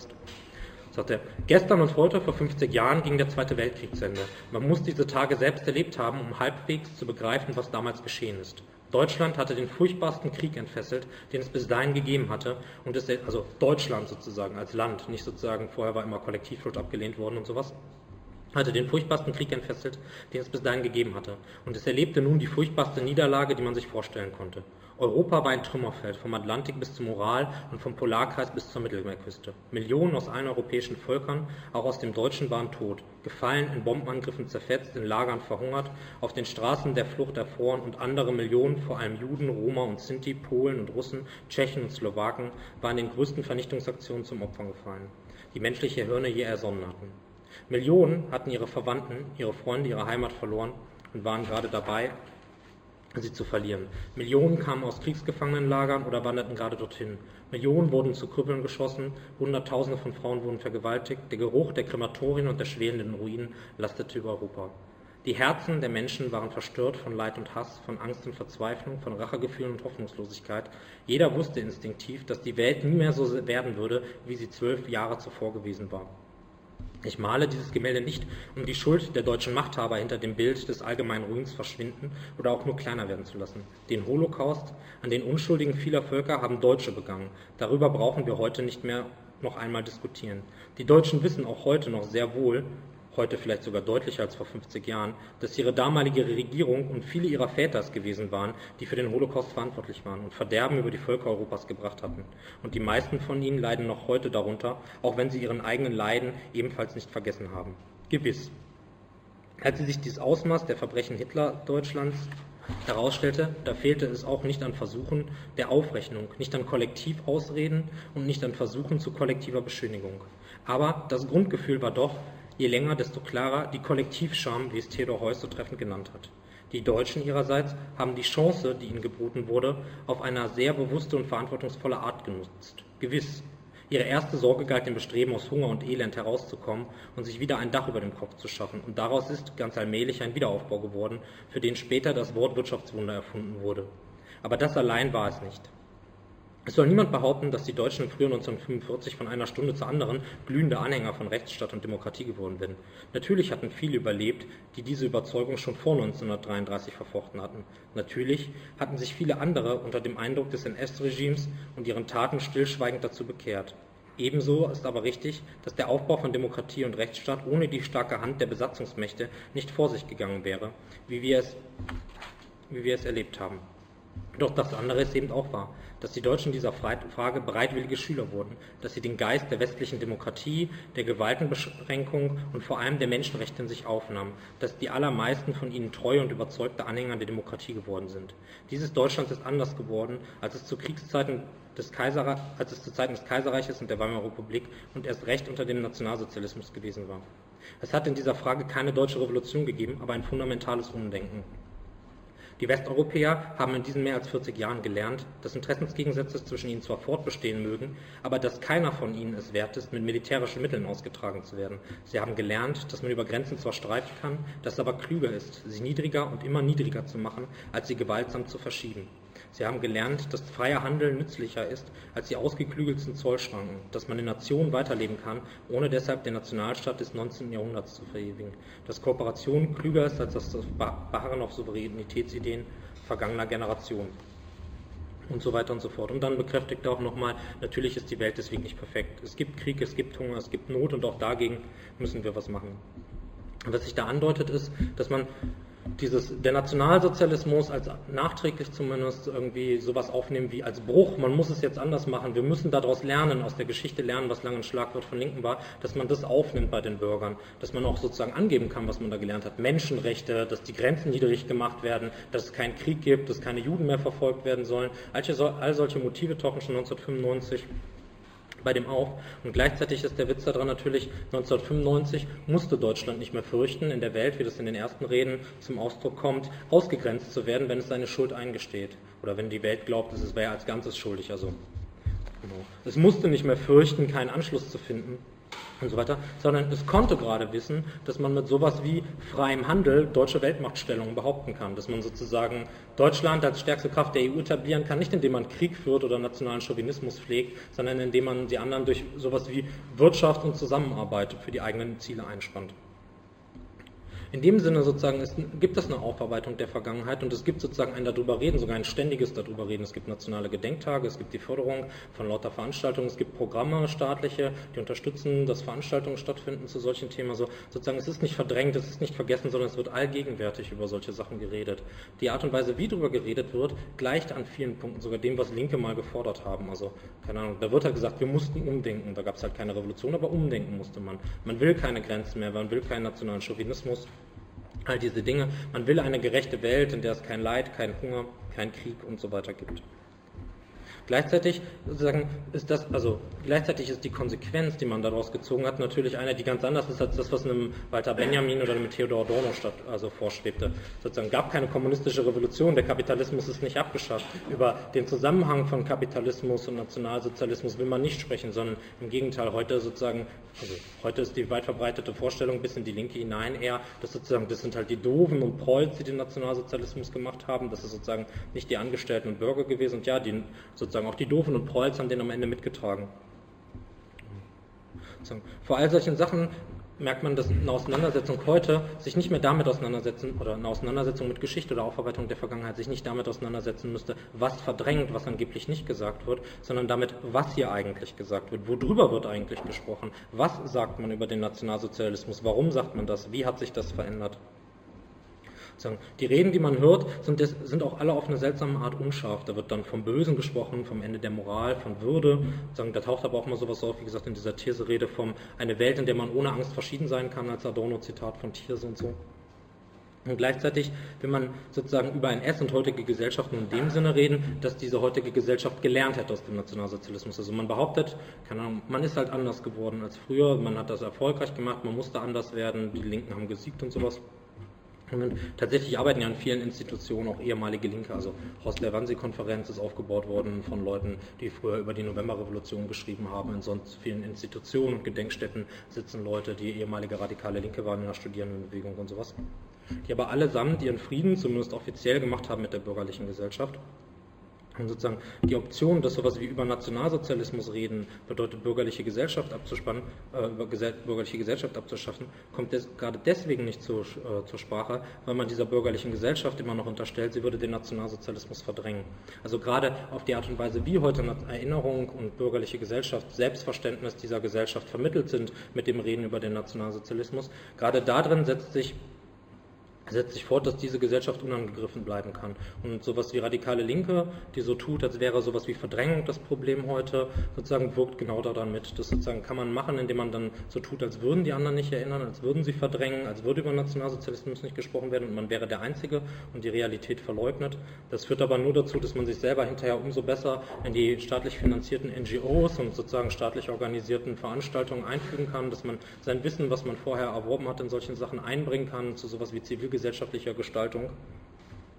Sagt er, gestern und heute, vor fünfzig Jahren, ging der Zweite Weltkrieg zu Ende. Man muss diese Tage selbst erlebt haben, um halbwegs zu begreifen, was damals geschehen ist. Deutschland hatte den furchtbarsten Krieg entfesselt, den es bis dahin gegeben hatte. Und es, also Deutschland sozusagen als Land, nicht sozusagen, vorher war immer Kollektivschuld abgelehnt worden und sowas, hatte den furchtbarsten Krieg entfesselt, den es bis dahin gegeben hatte. Und es erlebte nun die furchtbarste Niederlage, die man sich vorstellen konnte. Europa war ein Trümmerfeld, vom Atlantik bis zum Ural und vom Polarkreis bis zur Mittelmeerküste. Millionen aus allen europäischen Völkern, auch aus dem Deutschen, waren tot, gefallen, in Bombenangriffen zerfetzt, in Lagern verhungert, auf den Straßen der Flucht erfroren, und andere Millionen, vor allem Juden, Roma und Sinti, Polen und Russen, Tschechen und Slowaken, waren den größten Vernichtungsaktionen zum Opfer gefallen, die menschliche Hirne je ersonnen hatten. Millionen hatten ihre Verwandten, ihre Freunde, ihre Heimat verloren und waren gerade dabei, sie zu verlieren. Millionen kamen aus Kriegsgefangenenlagern oder wanderten gerade dorthin. Millionen wurden zu Krüppeln geschossen, Hunderttausende von Frauen wurden vergewaltigt, der Geruch der Krematorien und der schwelenden Ruinen lastete über Europa. Die Herzen der Menschen waren verstört von Leid und Hass, von Angst und Verzweiflung, von Rachegefühlen und Hoffnungslosigkeit. Jeder wusste instinktiv, dass die Welt nie mehr so werden würde, wie sie zwölf Jahre zuvor gewesen war. Ich male dieses Gemälde nicht, um die Schuld der deutschen Machthaber hinter dem Bild des allgemeinen Ruins verschwinden oder auch nur kleiner werden zu lassen. Den Holocaust an den Unschuldigen vieler Völker haben Deutsche begangen. Darüber brauchen wir heute nicht mehr noch einmal diskutieren. Die Deutschen wissen auch heute noch sehr wohl, heute vielleicht sogar deutlicher als vor fünfzig Jahren, dass ihre damalige Regierung und viele ihrer Väter es gewesen waren, die für den Holocaust verantwortlich waren und Verderben über die Völker Europas gebracht hatten. Und die meisten von ihnen leiden noch heute darunter, auch wenn sie ihren eigenen Leiden ebenfalls nicht vergessen haben. Gewiss. Als sie sich dieses Ausmaß der Verbrechen Hitler-Deutschlands herausstellte, da fehlte es auch nicht an Versuchen der Aufrechnung, nicht an Kollektivausreden und nicht an Versuchen zu kollektiver Beschönigung. Aber das Grundgefühl war doch, je länger, desto klarer, die Kollektivscham, wie es Theodor Heuss so treffend genannt hat. Die Deutschen ihrerseits haben die Chance, die ihnen geboten wurde, auf eine sehr bewusste und verantwortungsvolle Art genutzt. Gewiss, ihre erste Sorge galt dem Bestreben, aus Hunger und Elend herauszukommen und sich wieder ein Dach über dem Kopf zu schaffen. Und daraus ist ganz allmählich ein Wiederaufbau geworden, für den später das Wort Wirtschaftswunder erfunden wurde. Aber das allein war es nicht. Es soll niemand behaupten, dass die Deutschen im Frühjahr neunzehnhundertfünfundvierzig von einer Stunde zur anderen glühende Anhänger von Rechtsstaat und Demokratie geworden sind. Natürlich hatten viele überlebt, die diese Überzeugung schon vor neunzehnhundertdreiunddreißig verfochten hatten. Natürlich hatten sich viele andere unter dem Eindruck des N S-Regimes und ihren Taten stillschweigend dazu bekehrt. Ebenso ist aber richtig, dass der Aufbau von Demokratie und Rechtsstaat ohne die starke Hand der Besatzungsmächte nicht vor sich gegangen wäre, wie wir es, wie wir es erlebt haben. Doch das andere ist eben auch wahr, dass die Deutschen dieser Frage bereitwillige Schüler wurden, dass sie den Geist der westlichen Demokratie, der Gewaltenbeschränkung und vor allem der Menschenrechte in sich aufnahmen, dass die allermeisten von ihnen treue und überzeugte Anhänger der Demokratie geworden sind. Dieses Deutschland ist anders geworden, als es zu Kriegszeiten des Kaiser, als es zu Zeiten des Kaiserreiches und der Weimarer Republik und erst recht unter dem Nationalsozialismus gewesen war. Es hat in dieser Frage keine deutsche Revolution gegeben, aber ein fundamentales Umdenken. Die Westeuropäer haben in diesen mehr als vierzig Jahren gelernt, dass Interessensgegensätze zwischen ihnen zwar fortbestehen mögen, aber dass keiner von ihnen es wert ist, mit militärischen Mitteln ausgetragen zu werden. Sie haben gelernt, dass man über Grenzen zwar streiten kann, dass es aber klüger ist, sie niedriger und immer niedriger zu machen, als sie gewaltsam zu verschieben. Sie haben gelernt, dass freier Handel nützlicher ist als die ausgeklügelsten Zollschranken, dass man in Nationen weiterleben kann, ohne deshalb den Nationalstaat des neunzehnten Jahrhunderts zu verewigen, dass Kooperation klüger ist als das Beharren auf Souveränitätsideen vergangener Generationen. Und so weiter und so fort. Und dann bekräftigt er auch nochmal, natürlich ist die Welt deswegen nicht perfekt. Es gibt Krieg, es gibt Hunger, es gibt Not und auch dagegen müssen wir was machen. Und was sich da andeutet ist, dass man dieses, der Nationalsozialismus als nachträglich zumindest irgendwie sowas aufnehmen wie als Bruch, man muss es jetzt anders machen, wir müssen daraus lernen, aus der Geschichte lernen, was lange ein Schlagwort von Linken war, dass man das aufnimmt bei den Bürgern, dass man auch sozusagen angeben kann, was man da gelernt hat. Menschenrechte, dass die Grenzen niedrig gemacht werden, dass es keinen Krieg gibt, dass keine Juden mehr verfolgt werden sollen. All solche Motive tauchen schon neunzehnhundertfünfundneunzig bei dem auf. Und gleichzeitig ist der Witz daran natürlich, neunzehnhundertfünfundneunzig musste Deutschland nicht mehr fürchten, in der Welt, wie das in den ersten Reden zum Ausdruck kommt, ausgegrenzt zu werden, wenn es seine Schuld eingesteht. Oder wenn die Welt glaubt, es wäre als Ganzes schuldig. Also, genau. Es musste nicht mehr fürchten, keinen Anschluss zu finden und so weiter, sondern es konnte gerade wissen, dass man mit sowas wie freiem Handel deutsche Weltmachtstellung behaupten kann, dass man sozusagen Deutschland als stärkste Kraft der E U etablieren kann, nicht indem man Krieg führt oder nationalen Chauvinismus pflegt, sondern indem man die anderen durch sowas wie Wirtschaft und Zusammenarbeit für die eigenen Ziele einspannt. In dem Sinne sozusagen ist, gibt es eine Aufarbeitung der Vergangenheit und es gibt sozusagen ein darüber reden, sogar ein ständiges darüber reden. Es gibt nationale Gedenktage, es gibt die Förderung von lauter Veranstaltungen, es gibt Programme staatliche, die unterstützen, dass Veranstaltungen stattfinden zu solchen Themen. Also sozusagen es ist nicht verdrängt, es ist nicht vergessen, sondern es wird allgegenwärtig über solche Sachen geredet. Die Art und Weise, wie darüber geredet wird, gleicht an vielen Punkten sogar dem, was Linke mal gefordert haben. Also keine Ahnung, da wird halt gesagt, wir mussten umdenken. Da gab es halt keine Revolution, aber umdenken musste man. Man will keine Grenzen mehr, man will keinen nationalen Chauvinismus. All diese Dinge. Man will eine gerechte Welt, in der es kein Leid, kein Hunger, kein Krieg und so weiter gibt. Gleichzeitig sozusagen ist das, also gleichzeitig ist die Konsequenz, die man daraus gezogen hat, natürlich eine, die ganz anders ist als das, was einem Walter Benjamin oder einem Theodor Adorno statt, also vorschwebte. Sozusagen gab keine kommunistische Revolution, der Kapitalismus ist nicht abgeschafft. Über den Zusammenhang von Kapitalismus und Nationalsozialismus will man nicht sprechen, sondern im Gegenteil, heute sozusagen, also heute ist die weit verbreitete Vorstellung bis in die Linke hinein eher, dass sozusagen, das sind halt die Doofen und Prolls, die den Nationalsozialismus gemacht haben, das ist sozusagen nicht die Angestellten und Bürger gewesen und ja, die sozusagen auch die Doofen und Prolls haben den am Ende mitgetragen. Vor all solchen Sachen merkt man, dass eine Auseinandersetzung heute sich nicht mehr damit auseinandersetzen, oder eine Auseinandersetzung mit Geschichte oder Aufarbeitung der Vergangenheit sich nicht damit auseinandersetzen müsste, was verdrängt, was angeblich nicht gesagt wird, sondern damit, was hier eigentlich gesagt wird, worüber wird eigentlich gesprochen, was sagt man über den Nationalsozialismus, warum sagt man das, wie hat sich das verändert. Die Reden, die man hört, sind, des, sind auch alle auf eine seltsame Art unscharf. Da wird dann vom Bösen gesprochen, vom Ende der Moral, von Würde. Da taucht aber auch mal sowas auf, wie gesagt, in dieser These-Rede vom eine Welt, in der man ohne Angst verschieden sein kann, als Adorno-Zitat von Thierse und so. Und gleichzeitig will man sozusagen über N S und heutige Gesellschaft nur in dem Sinne reden, dass diese heutige Gesellschaft gelernt hat aus dem Nationalsozialismus. Also man behauptet, keine Ahnung, man ist halt anders geworden als früher, man hat das erfolgreich gemacht, man musste anders werden, die Linken haben gesiegt und sowas. Und tatsächlich arbeiten ja in vielen Institutionen auch ehemalige Linke, also Horst der Wannsee-Konferenz ist aufgebaut worden von Leuten, die früher über die Novemberrevolution geschrieben haben. In sonst vielen Institutionen und Gedenkstätten sitzen Leute, die ehemalige radikale Linke waren in der Studierendenbewegung und sowas. Die aber allesamt ihren Frieden, zumindest offiziell, gemacht haben mit der bürgerlichen Gesellschaft. Und sozusagen die Option, dass sowas wie über Nationalsozialismus reden, bedeutet bürgerliche Gesellschaft abzuspannen, äh, bürgerliche Gesellschaft abzuschaffen, kommt des, gerade deswegen nicht zu, äh, zur Sprache, weil man dieser bürgerlichen Gesellschaft immer noch unterstellt, sie würde den Nationalsozialismus verdrängen. Also gerade auf die Art und Weise, wie heute Erinnerung und bürgerliche Gesellschaft, Selbstverständnis dieser Gesellschaft vermittelt sind mit dem Reden über den Nationalsozialismus, gerade darin setzt sich setzt sich fort, dass diese Gesellschaft unangegriffen bleiben kann. Und sowas wie radikale Linke, die so tut, als wäre sowas wie Verdrängung das Problem heute, sozusagen wirkt genau daran mit. Das sozusagen kann man machen, indem man dann so tut, als würden die anderen nicht erinnern, als würden sie verdrängen, als würde über Nationalsozialismus nicht gesprochen werden und man wäre der Einzige und die Realität verleugnet. Das führt aber nur dazu, dass man sich selber hinterher umso besser in die staatlich finanzierten N G Os und sozusagen staatlich organisierten Veranstaltungen einfügen kann, dass man sein Wissen, was man vorher erworben hat, in solchen Sachen einbringen kann, zu sowas wie Zivilgesellschaftlicher Gestaltung.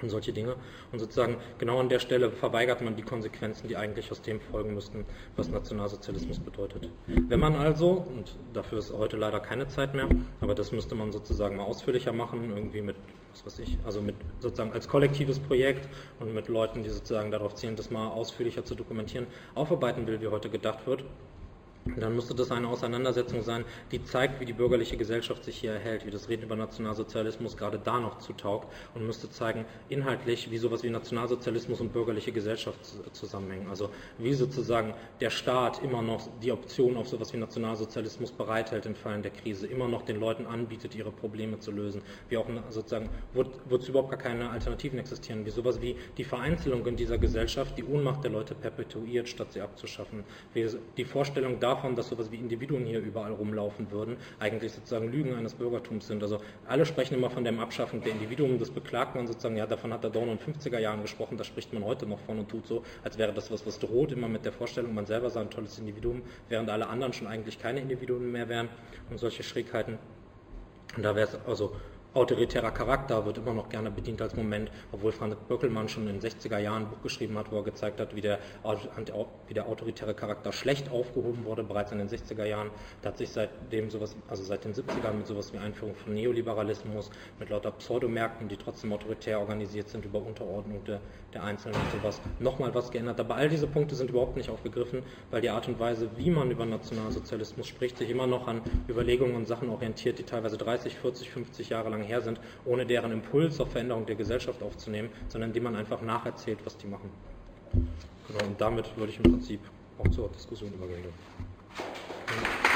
und solche Dinge. Und sozusagen genau an der Stelle verweigert man die Konsequenzen, die eigentlich aus dem folgen müssten, was Nationalsozialismus bedeutet. Wenn man also, und dafür ist heute leider keine Zeit mehr, aber das müsste man sozusagen mal ausführlicher machen, irgendwie mit, was weiß ich, also mit sozusagen als kollektives Projekt und mit Leuten, die sozusagen darauf zielen, das mal ausführlicher zu dokumentieren, aufarbeiten will, wie heute gedacht wird, dann müsste das eine Auseinandersetzung sein, die zeigt, wie die bürgerliche Gesellschaft sich hier erhält, wie das Reden über Nationalsozialismus gerade da noch zutaugt und müsste zeigen, inhaltlich, wie sowas wie Nationalsozialismus und bürgerliche Gesellschaft zusammenhängen. Also wie sozusagen der Staat immer noch die Option auf sowas wie Nationalsozialismus bereithält in Fällen der Krise, immer noch den Leuten anbietet, ihre Probleme zu lösen, wie auch sozusagen, wozu überhaupt gar keine Alternativen existieren, wie sowas wie die Vereinzelung in dieser Gesellschaft, die Ohnmacht der Leute perpetuiert, statt sie abzuschaffen, wie die Vorstellung da davon, dass sowas wie Individuen hier überall rumlaufen würden, eigentlich sozusagen Lügen eines Bürgertums sind. Also alle sprechen immer von dem Abschaffen der Individuen, das beklagt man sozusagen, ja, davon hat Adorno in den fünfziger Jahren gesprochen, da spricht man heute noch von und tut so, als wäre das was, was droht, immer mit der Vorstellung, man selber sei ein tolles Individuum, während alle anderen schon eigentlich keine Individuen mehr wären und solche Schrägheiten. Und da wäre es also autoritärer Charakter wird immer noch gerne bedient als Moment, obwohl Franz Böckelmann schon in den sechziger Jahren ein Buch geschrieben hat, wo er gezeigt hat, wie der, wie der autoritäre Charakter schlecht aufgehoben wurde, bereits in den sechziger Jahren. Da hat sich seitdem sowas, also seit den siebzigern mit sowas wie Einführung von Neoliberalismus, mit lauter Pseudomärkten, die trotzdem autoritär organisiert sind über Unterordnung der, der Einzelnen und sowas, nochmal was geändert. Aber all diese Punkte sind überhaupt nicht aufgegriffen, weil die Art und Weise, wie man über Nationalsozialismus spricht, sich immer noch an Überlegungen und Sachen orientiert, die teilweise dreißig, vierzig, fünfzig Jahre lang her sind, ohne deren Impuls auf Veränderung der Gesellschaft aufzunehmen, sondern die man einfach nacherzählt, was die machen. Genau, und damit würde ich im Prinzip auch zur Diskussion übergehen.